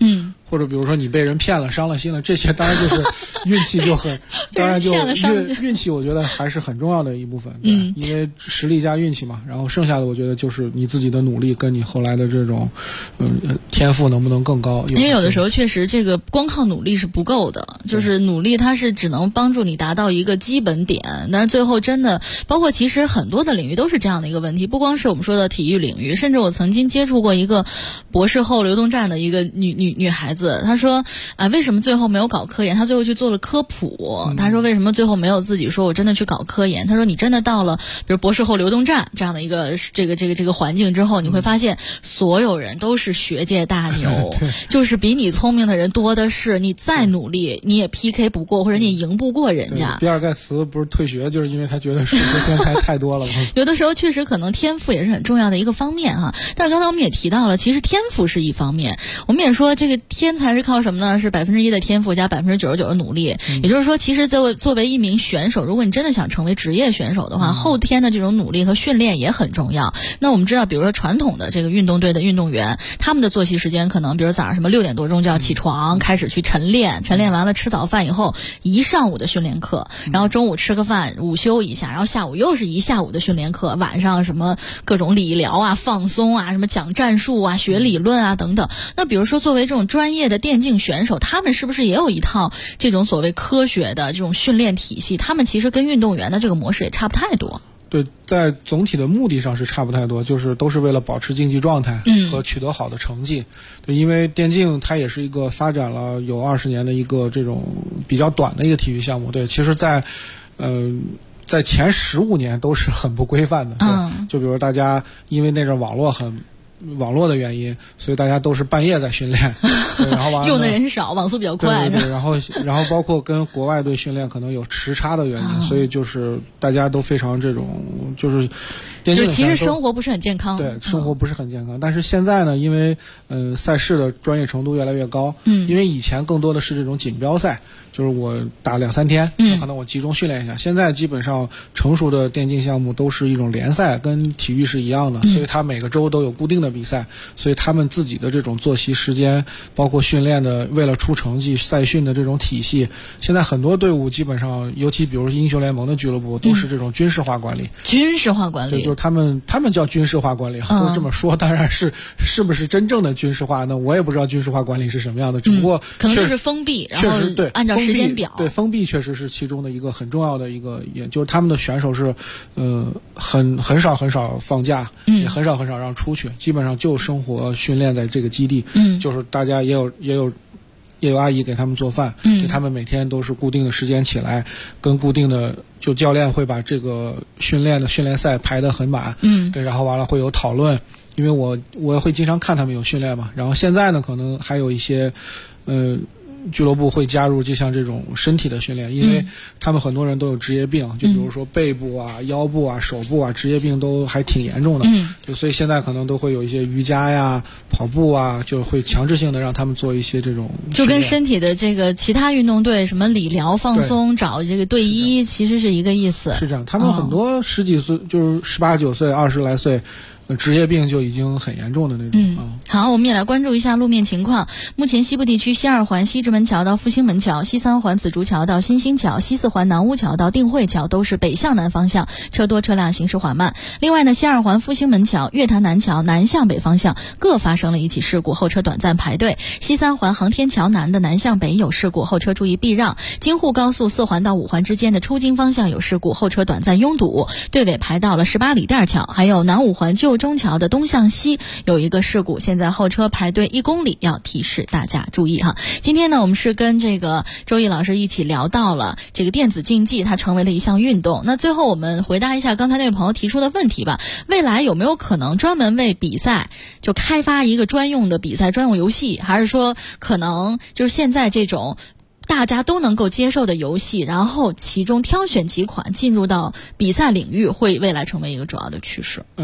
或者比如说你被人骗了伤了心了，这些当然就是运气就很当然就运气我觉得还是很重要的一部分，对，因为实力加运气嘛，然后剩下的我觉得就是你自己的努力跟你后来的这种天赋能不能更高。 因为有的时候确实这个光靠努力是不够的，就是努力它是只能帮助你达到一个基本点，但是最后真的包括其实很多的领域都是这样的一个问题，不光是我们说的体育领域，甚至我曾经接触过一个博士后流动站的一个女孩子，她说为什么最后没有搞科研，她最后去做了科普，她说为什么最后没有自己说我真的去搞科研，她说你真的到了比如博士后流动站这样的一个这个环境之后，你会发现所有人都是学界大牛就是比你聪明的人多的是，你再努力你也 PK 不过或者你也赢不过人家。 比尔盖茨不是退学就是因为他觉得数学天才太多了吗有的时候确实可能天赋也是很重要的一个方面哈，但是刚才我们也提到了，其实天赋是一方面，我们也说这个天才是靠什么呢？是1%的天赋加99%的努力，也就是说其实作为一名选手，如果你真的想成为职业选手的话，后天的这种努力和训练也很重要。那我们知道比如说传统的这个运动队的运动员，他们的作息时间可能比如早上什么6点多钟就要起床开始去晨练完了吃早饭以后一上午的训练课，然后中午吃个饭午休一下，然后下午又是一下午的训练课，晚上什么各种理疗啊放松啊什么讲战术啊学理论啊等等。那比如说作为这种专业的电竞选手，他们是不是也有一套这种所谓科学的这种训练体系，他们其实跟运动员的这个模式也差不太多？ 对，在总体的目的上是差不太多，就是都是为了保持竞技状态和取得好的成绩。对，因为电竞它也是一个发展了有20年的一个这种比较短的一个体育项目。对，其实在前15年都是很不规范的。就比如大家因为那阵网络的原因，所以大家都是半夜在训练，然后用的人少，网速比较快。 对，然后包括跟国外队训练可能有时差的原因，所以就是大家都非常这种就是电竞其实生活不是很健康。 对，生活不是很健康。但是现在呢，因为赛事的专业程度越来越高，因为以前更多的是这种锦标赛，就是我打2-3天，可能我集中训练一下。现在基本上成熟的电竞项目都是一种联赛，跟体育是一样的，所以它每个周都有固定的比赛，所以他们自己的这种作息时间，包括训练的为了出成绩赛训的这种体系，现在很多队伍基本上，尤其比如英雄联盟的俱乐部都是这种军事化管理。 军事化管理， 对，就是他们叫军事化管理，都是这么说。当然是不是真正的军事化呢？我也不知道军事化管理是什么样的，只不过可能就是封闭，然后对按照时间表。 对，封闭确实是其中的一个很重要的一个，也就是他们的选手是很少放假，也很少让出去，基本上就生活训练在这个基地。就是大家也有阿姨给他们做饭，对，他们每天都是固定的时间起来，跟固定的就教练会把这个训练赛排得很满，对，然后完了会有讨论，因为我会经常看他们有训练嘛，然后现在呢可能还有一些俱乐部会加入就像这种身体的训练，因为他们很多人都有职业病，就比如说背部啊、腰部啊、手部啊，职业病都还挺严重的。对，所以现在可能都会有一些瑜伽呀、跑步啊，就会强制性的让他们做一些这种， 就跟身体的这个其他运动队什么理疗放松找这个队医其实是一个意思。 是这样，他们很多10几岁就是18、19岁、20来岁。职业病就已经很严重的那种。 好，我们也来关注一下路面情况。目前西部地区西2环西直门桥到复兴门桥、西3环紫竹桥到新兴桥、西4环南坞桥到定慧桥都是北向南方向，车多车辆行驶缓慢。另外呢，西2环复兴门桥、月坛南桥南向北方向各发生了一起事故，后车短暂排队。西3环航天桥南的南向北有事故，后车注意避让。京沪高速4环到5环之间的出京方向有事故，后车短暂拥堵，队尾排到了18里店桥。还有南5环旧中桥的东向西有一个事故，现在后车排队1公里，要提示大家注意哈。今天呢，我们是跟这个周毅老师一起聊到了这个电子竞技，它成为了一项运动。那最后我们回答一下刚才那位朋友提出的问题吧。未来有没有可能专门为比赛就开发一个专用的比赛专用游戏，还是说可能就是现在这种大家都能够接受的游戏，然后其中挑选几款进入到比赛领域，会未来成为一个主要的趋势？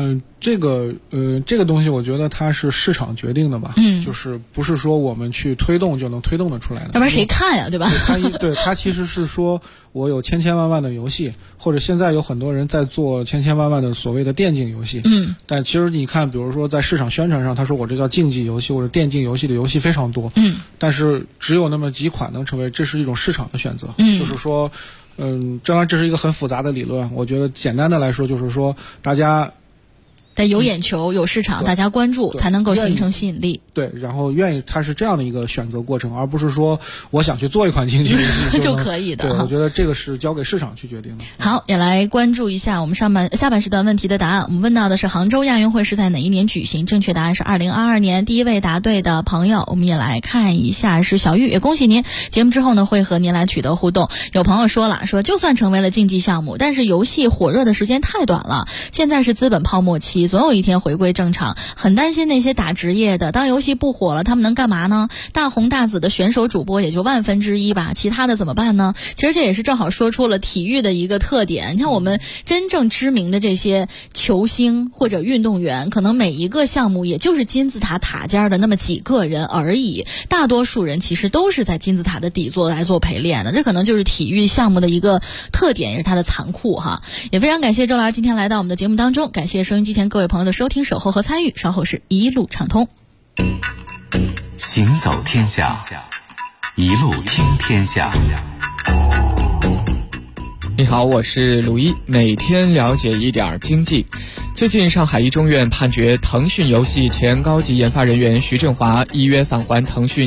这个东西，我觉得它是市场决定的吧，就是不是说我们去推动就能推动得出来的， 要不然谁看呀，对吧？ 它其实是说我有千千万万的游戏，或者现在有很多人在做千千万万的所谓的电竞游戏，但其实你看，比如说在市场宣传上，他说我这叫竞技游戏或者电竞游戏的游戏非常多，但是只有那么几款能成为，这是一种市场的选择，就是说，当然这是一个很复杂的理论，我觉得简单的来说就是说，大家得有眼球、有市场，大家关注才能够形成吸引力。 对，然后愿意，它是这样的一个选择过程，而不是说我想去做一款竞技游戏就可以的。 对，我觉得这个是交给市场去决定的。 好，也来关注一下我们下半时段问题的答案。我们问到的是杭州亚运会是在哪一年举行？正确答案是2022年。第一位答对的朋友，我们也来看一下，是小玉，也恭喜您。节目之后呢，会和您来取得互动。有朋友说了，说就算成为了竞技项目，但是游戏火热的时间太短了，现在是资本泡沫期，总有一天回归正常，很担心那些打职业的，当游戏不火了，他们能干嘛呢？大红大紫的选手主播也就1/1000吧，其他的怎么办呢？其实这也是正好说出了体育的一个特点。你看我们真正知名的这些球星或者运动员，可能每一个项目也就是金字塔塔尖的那么几个人而已，大多数人其实都是在金字塔的底座来做陪练的，这可能就是体育项目的一个特点，也是它的残酷哈。也非常感谢周老师今天来到我们的节目当中，感谢收音机前各位朋友的收听、守候和参与，稍后是一路畅通。 行走天下，一路听天下。 你好，我是鲁一，每天了解一点经济。最近，上海一中院判决腾讯游戏前高级研发人员徐振华依约返还腾讯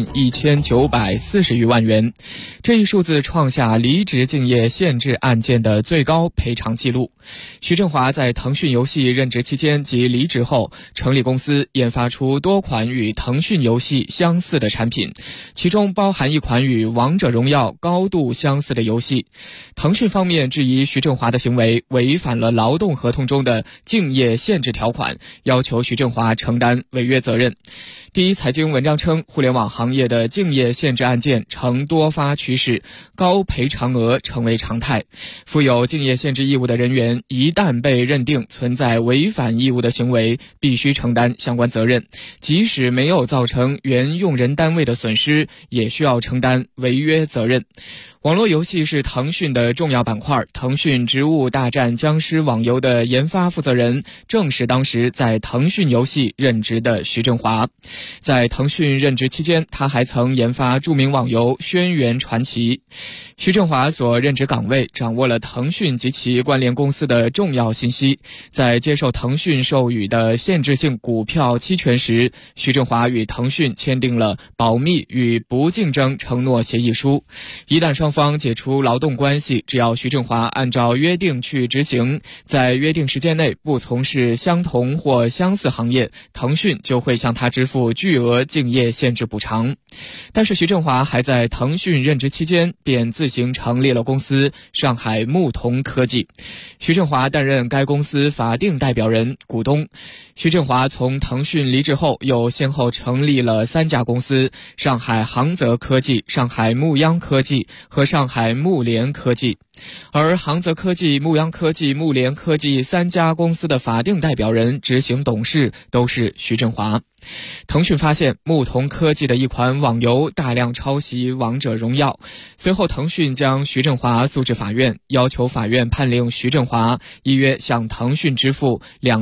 1940余万元，这一数字创下离职竞业限制案件的最高赔偿记录。徐振华在腾讯游戏任职期间及离职后，成立公司研发出多款与腾讯游戏相似的产品，其中包含一款与王者荣耀高度相似的游戏。腾讯方面质疑徐振华的行为违反了劳动合同中的竞业限制条款，要求徐振华承担违约责任。第一财经文章称，互联网行业的竞业限制案件呈多发趋势，高赔偿额成为常态。负有竞业限制义务的人员一旦被认定存在违反义务的行为，必须承担相关责任，即使没有造成原用人单位的损失，也需要承担违约责任。网络游戏是腾讯的重要板块，腾讯植物大战僵尸网游的研发负责人正是当时在腾讯游戏任职的徐振华。在腾讯任职期间，他还曾研发著名网游《轩辕传奇》。徐振华所任职岗位掌握了腾讯及其关联公司的重要信息，在接受腾讯授予的限制性股票期权时，徐振华与腾讯签订了保密与不竞争承诺协议书。一旦双方解除劳动关系，只要徐振华按照约定去执行，在约定时间内不从事相同或相似行业，腾讯就会向他支付巨额竞业限制补偿。但是徐振华还在腾讯任职期间便自行成立了公司上海牧童科技，徐振华担任该公司法定代表人、股东。徐振华从腾讯离职后，又先后成立了3家公司：上海航泽科技、上海牧央科技和上海牧联科技。而航泽科技、牧央科技、牧联科技3家公司的法定代表人、执行董事都是徐振华。腾讯发现牧童科技的一款网游大量抄袭王者荣耀，随后腾讯将徐振华诉至法院，要求法院判令徐振华依约向腾讯支付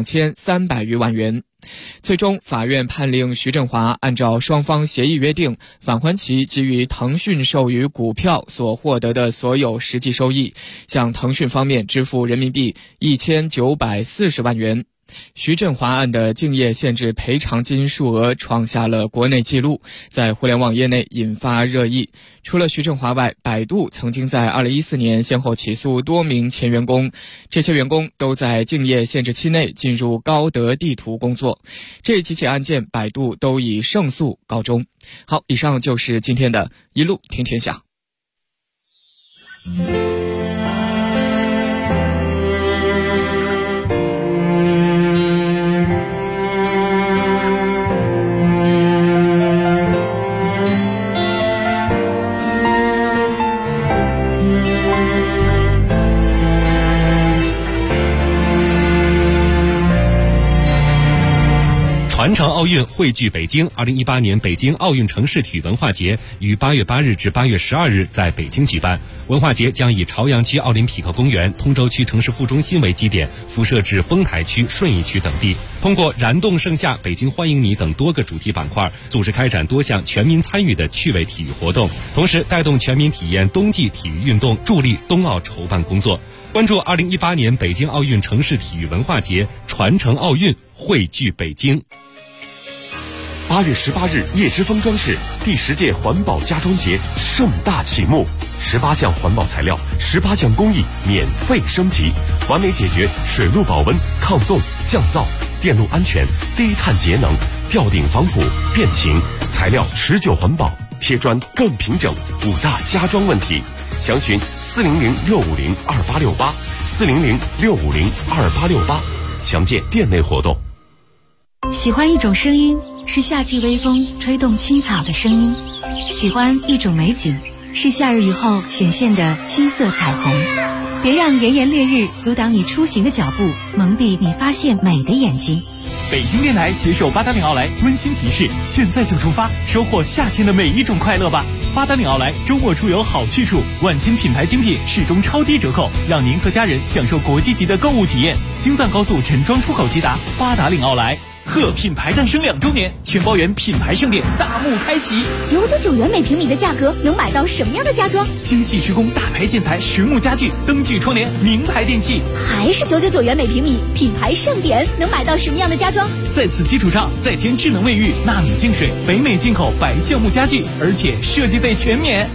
2300余万元。最终法院判令徐振华按照双方协议约定，返还其基于腾讯授予股票所获得的所有实际收益，向腾讯方面支付人民币1940万元。徐振华案的竞业限制赔偿金数额创下了国内纪录，在互联网业内引发热议。除了徐振华外，百度曾经在2014年先后起诉多名前员工，这些员工都在竞业限制期内进入高德地图工作。这几起案件，百度都以胜诉告终。好，以上就是今天的一路听天下。 传承奥运汇聚北京，2018年北京奥运城市体育文化节于8月8日至8月12日在北京举办。文化节将以朝阳区奥林匹克公园、通州区城市副中心为基点，辐射至丰台区、顺义区等地。通过燃动盛夏、北京欢迎你等多个主题板块，组织开展多项全民参与的趣味体育活动，同时带动全民体验冬季体育运动，助力冬奥筹办工作。关注2018年北京奥运城市体育文化节，传承奥运，汇聚北京。 8月18日，叶之峰装饰第10届环保家装节盛大启幕，18项环保材料，18项工艺免费升级，完美解决水路保温、抗冻、降噪、电路安全、低碳节能、吊顶防腐、变形，材料持久环保，贴砖更平整，5大家装问题。详询400-650-2868，400-650-2868，详见店内活动。 喜欢一种声音，是夏季微风吹动青草的声音；喜欢一种美景，是夏日雨后显现的青色彩虹。别让炎炎烈日阻挡你出行的脚步，蒙蔽你发现美的眼睛。 北京电台携手八达岭奥莱温馨提示：现在就出发，收获夏天的每一种快乐吧！八达岭奥莱周末出游好去处，万千品牌精品始终超低折扣，让您和家人享受国际级的购物体验。京藏高速陈庄出口捷达，八达岭奥莱。贺品牌诞生2周年，全包圆品牌盛典大幕开启 ，999元每平米的价格能买到什么样的家装？ 精细施工大牌建材、实木家具、灯具窗帘、名牌电器， 还是999元每平米，品牌盛典能买到什么样的家装？ 在此基础上再添智能卫浴、纳米净水、北美进口白橡木家具，而且设计费全免。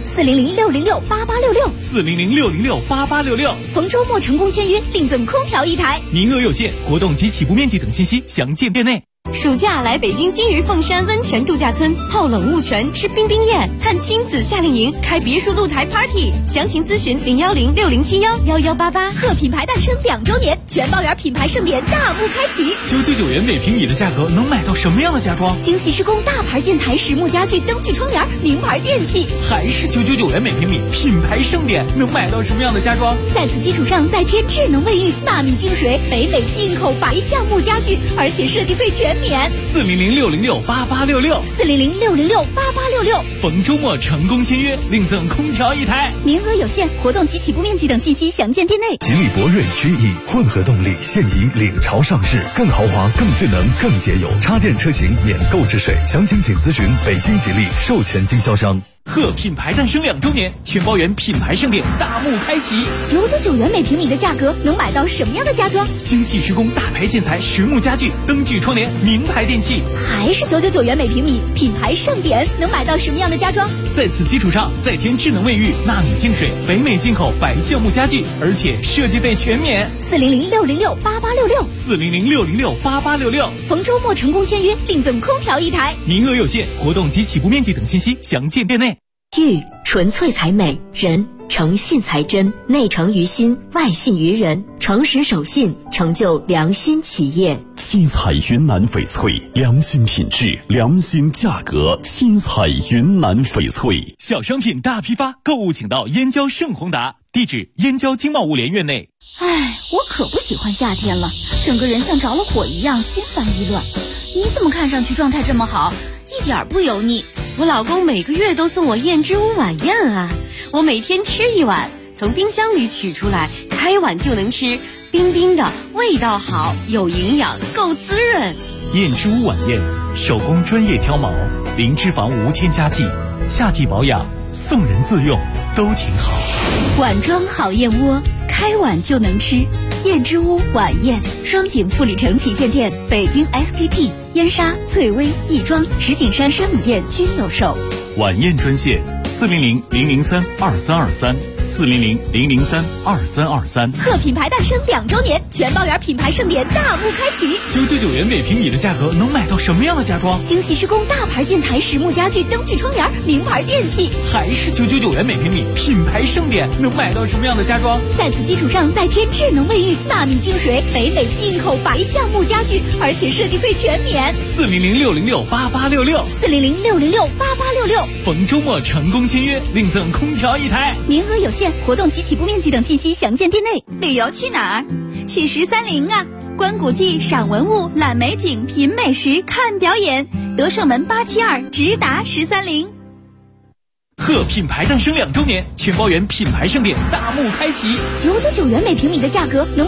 400-606-8866，400-606-8866，逢周末成功签约，另赠空调1台， 名额有限，活动及起步面积等信息详见店内。 暑假来北京金鱼凤山温泉度假村，泡冷雾泉，吃冰冰宴，探亲子夏令营，开别墅露台 party， 详情咨询010-6071-1188。 贺品牌诞生2周年，全包圆品牌盛典大幕开启 ，999元每平米的价格能买到什么样的家装？ 精细施工大牌建材、实木家具、灯具窗帘、名牌电器， 还是999元每平米，品牌盛典能买到什么样的家装？ 在此基础上再添智能卫浴、纳米净水、北美进口白橡木家具，而且设计费全免。 400-606-8866，400-606-8866，逢周末成功签约，另赠空调1台， 名额有限，活动及起步面积等信息详见店内。 吉利博瑞 GE 混合动力现已领潮上市，更豪华、更智能、更节油，插电车型免购置税，详情请咨询北京吉利授权经销商。 贺品牌诞生2周年，全包圆品牌盛典大幕开启 ，999元每平米的价格能买到什么样的家装？ 精细施工大牌建材、实木家具、灯具窗帘、名牌电器， 还是999元每平米，品牌盛典能买到什么样的家装？ 在此基础上再添智能卫浴、纳米净水、北美进口白橡木家具，而且设计费全免。 400-606-8866，400-606-8866，逢周末成功签约，另赠空调1台， 名额有限，活动及起步面积等信息详见店内。 玉纯粹才美，人诚信才真，内诚于心，外信于人，诚实守信，成就良心企业。 新彩云南翡翠，良心品质，良心价格。新彩云南翡翠， 小商品大批发，购物请到燕郊盛宏达，地址燕郊经贸物联院内。 哎，我可不喜欢夏天了，整个人像着了火一样，心烦意乱。你怎么看上去状态这么好，一点不油腻？ 我老公每个月都送我燕之屋晚宴啊，我每天吃1碗，从冰箱里取出来，开碗就能吃，冰冰的，味道好，有营养，够滋润。 燕之屋晚宴，手工专业挑毛，零脂肪无添加剂，夏季保养，送人自用都挺好。 碗装好燕窝，开碗就能吃。燕之屋晚宴，双井富力城旗舰店、北京 SKP、燕莎、翠微、亦庄、石景山山姆店均有售。 晚宴专线400-003-2323，400-003-2323。 贺品牌诞生2周年，全包圆品牌盛典大幕开启 ，999元每平米的价格能买到什么样的家装？ 精细施工大牌建材、实木家具、灯具窗帘、名牌电器， 还是999元每平米，品牌盛典能买到什么样的家装？ 在此基础上再添智能卫浴、纳米净水、北美进口白橡木家具，而且设计费全免。 400-606-8866，400-606-8866，逢周末成功签约，另赠空调1台， 名额有限，活动及起步面积等信息详见店内。旅游去哪儿？去13陵啊！ 观古迹、赏文物、览美景、品美食、看表演。德胜门872直达130。 贺品牌诞生2周年，全包圆品牌盛典大幕开启 ，999元每平米的价格能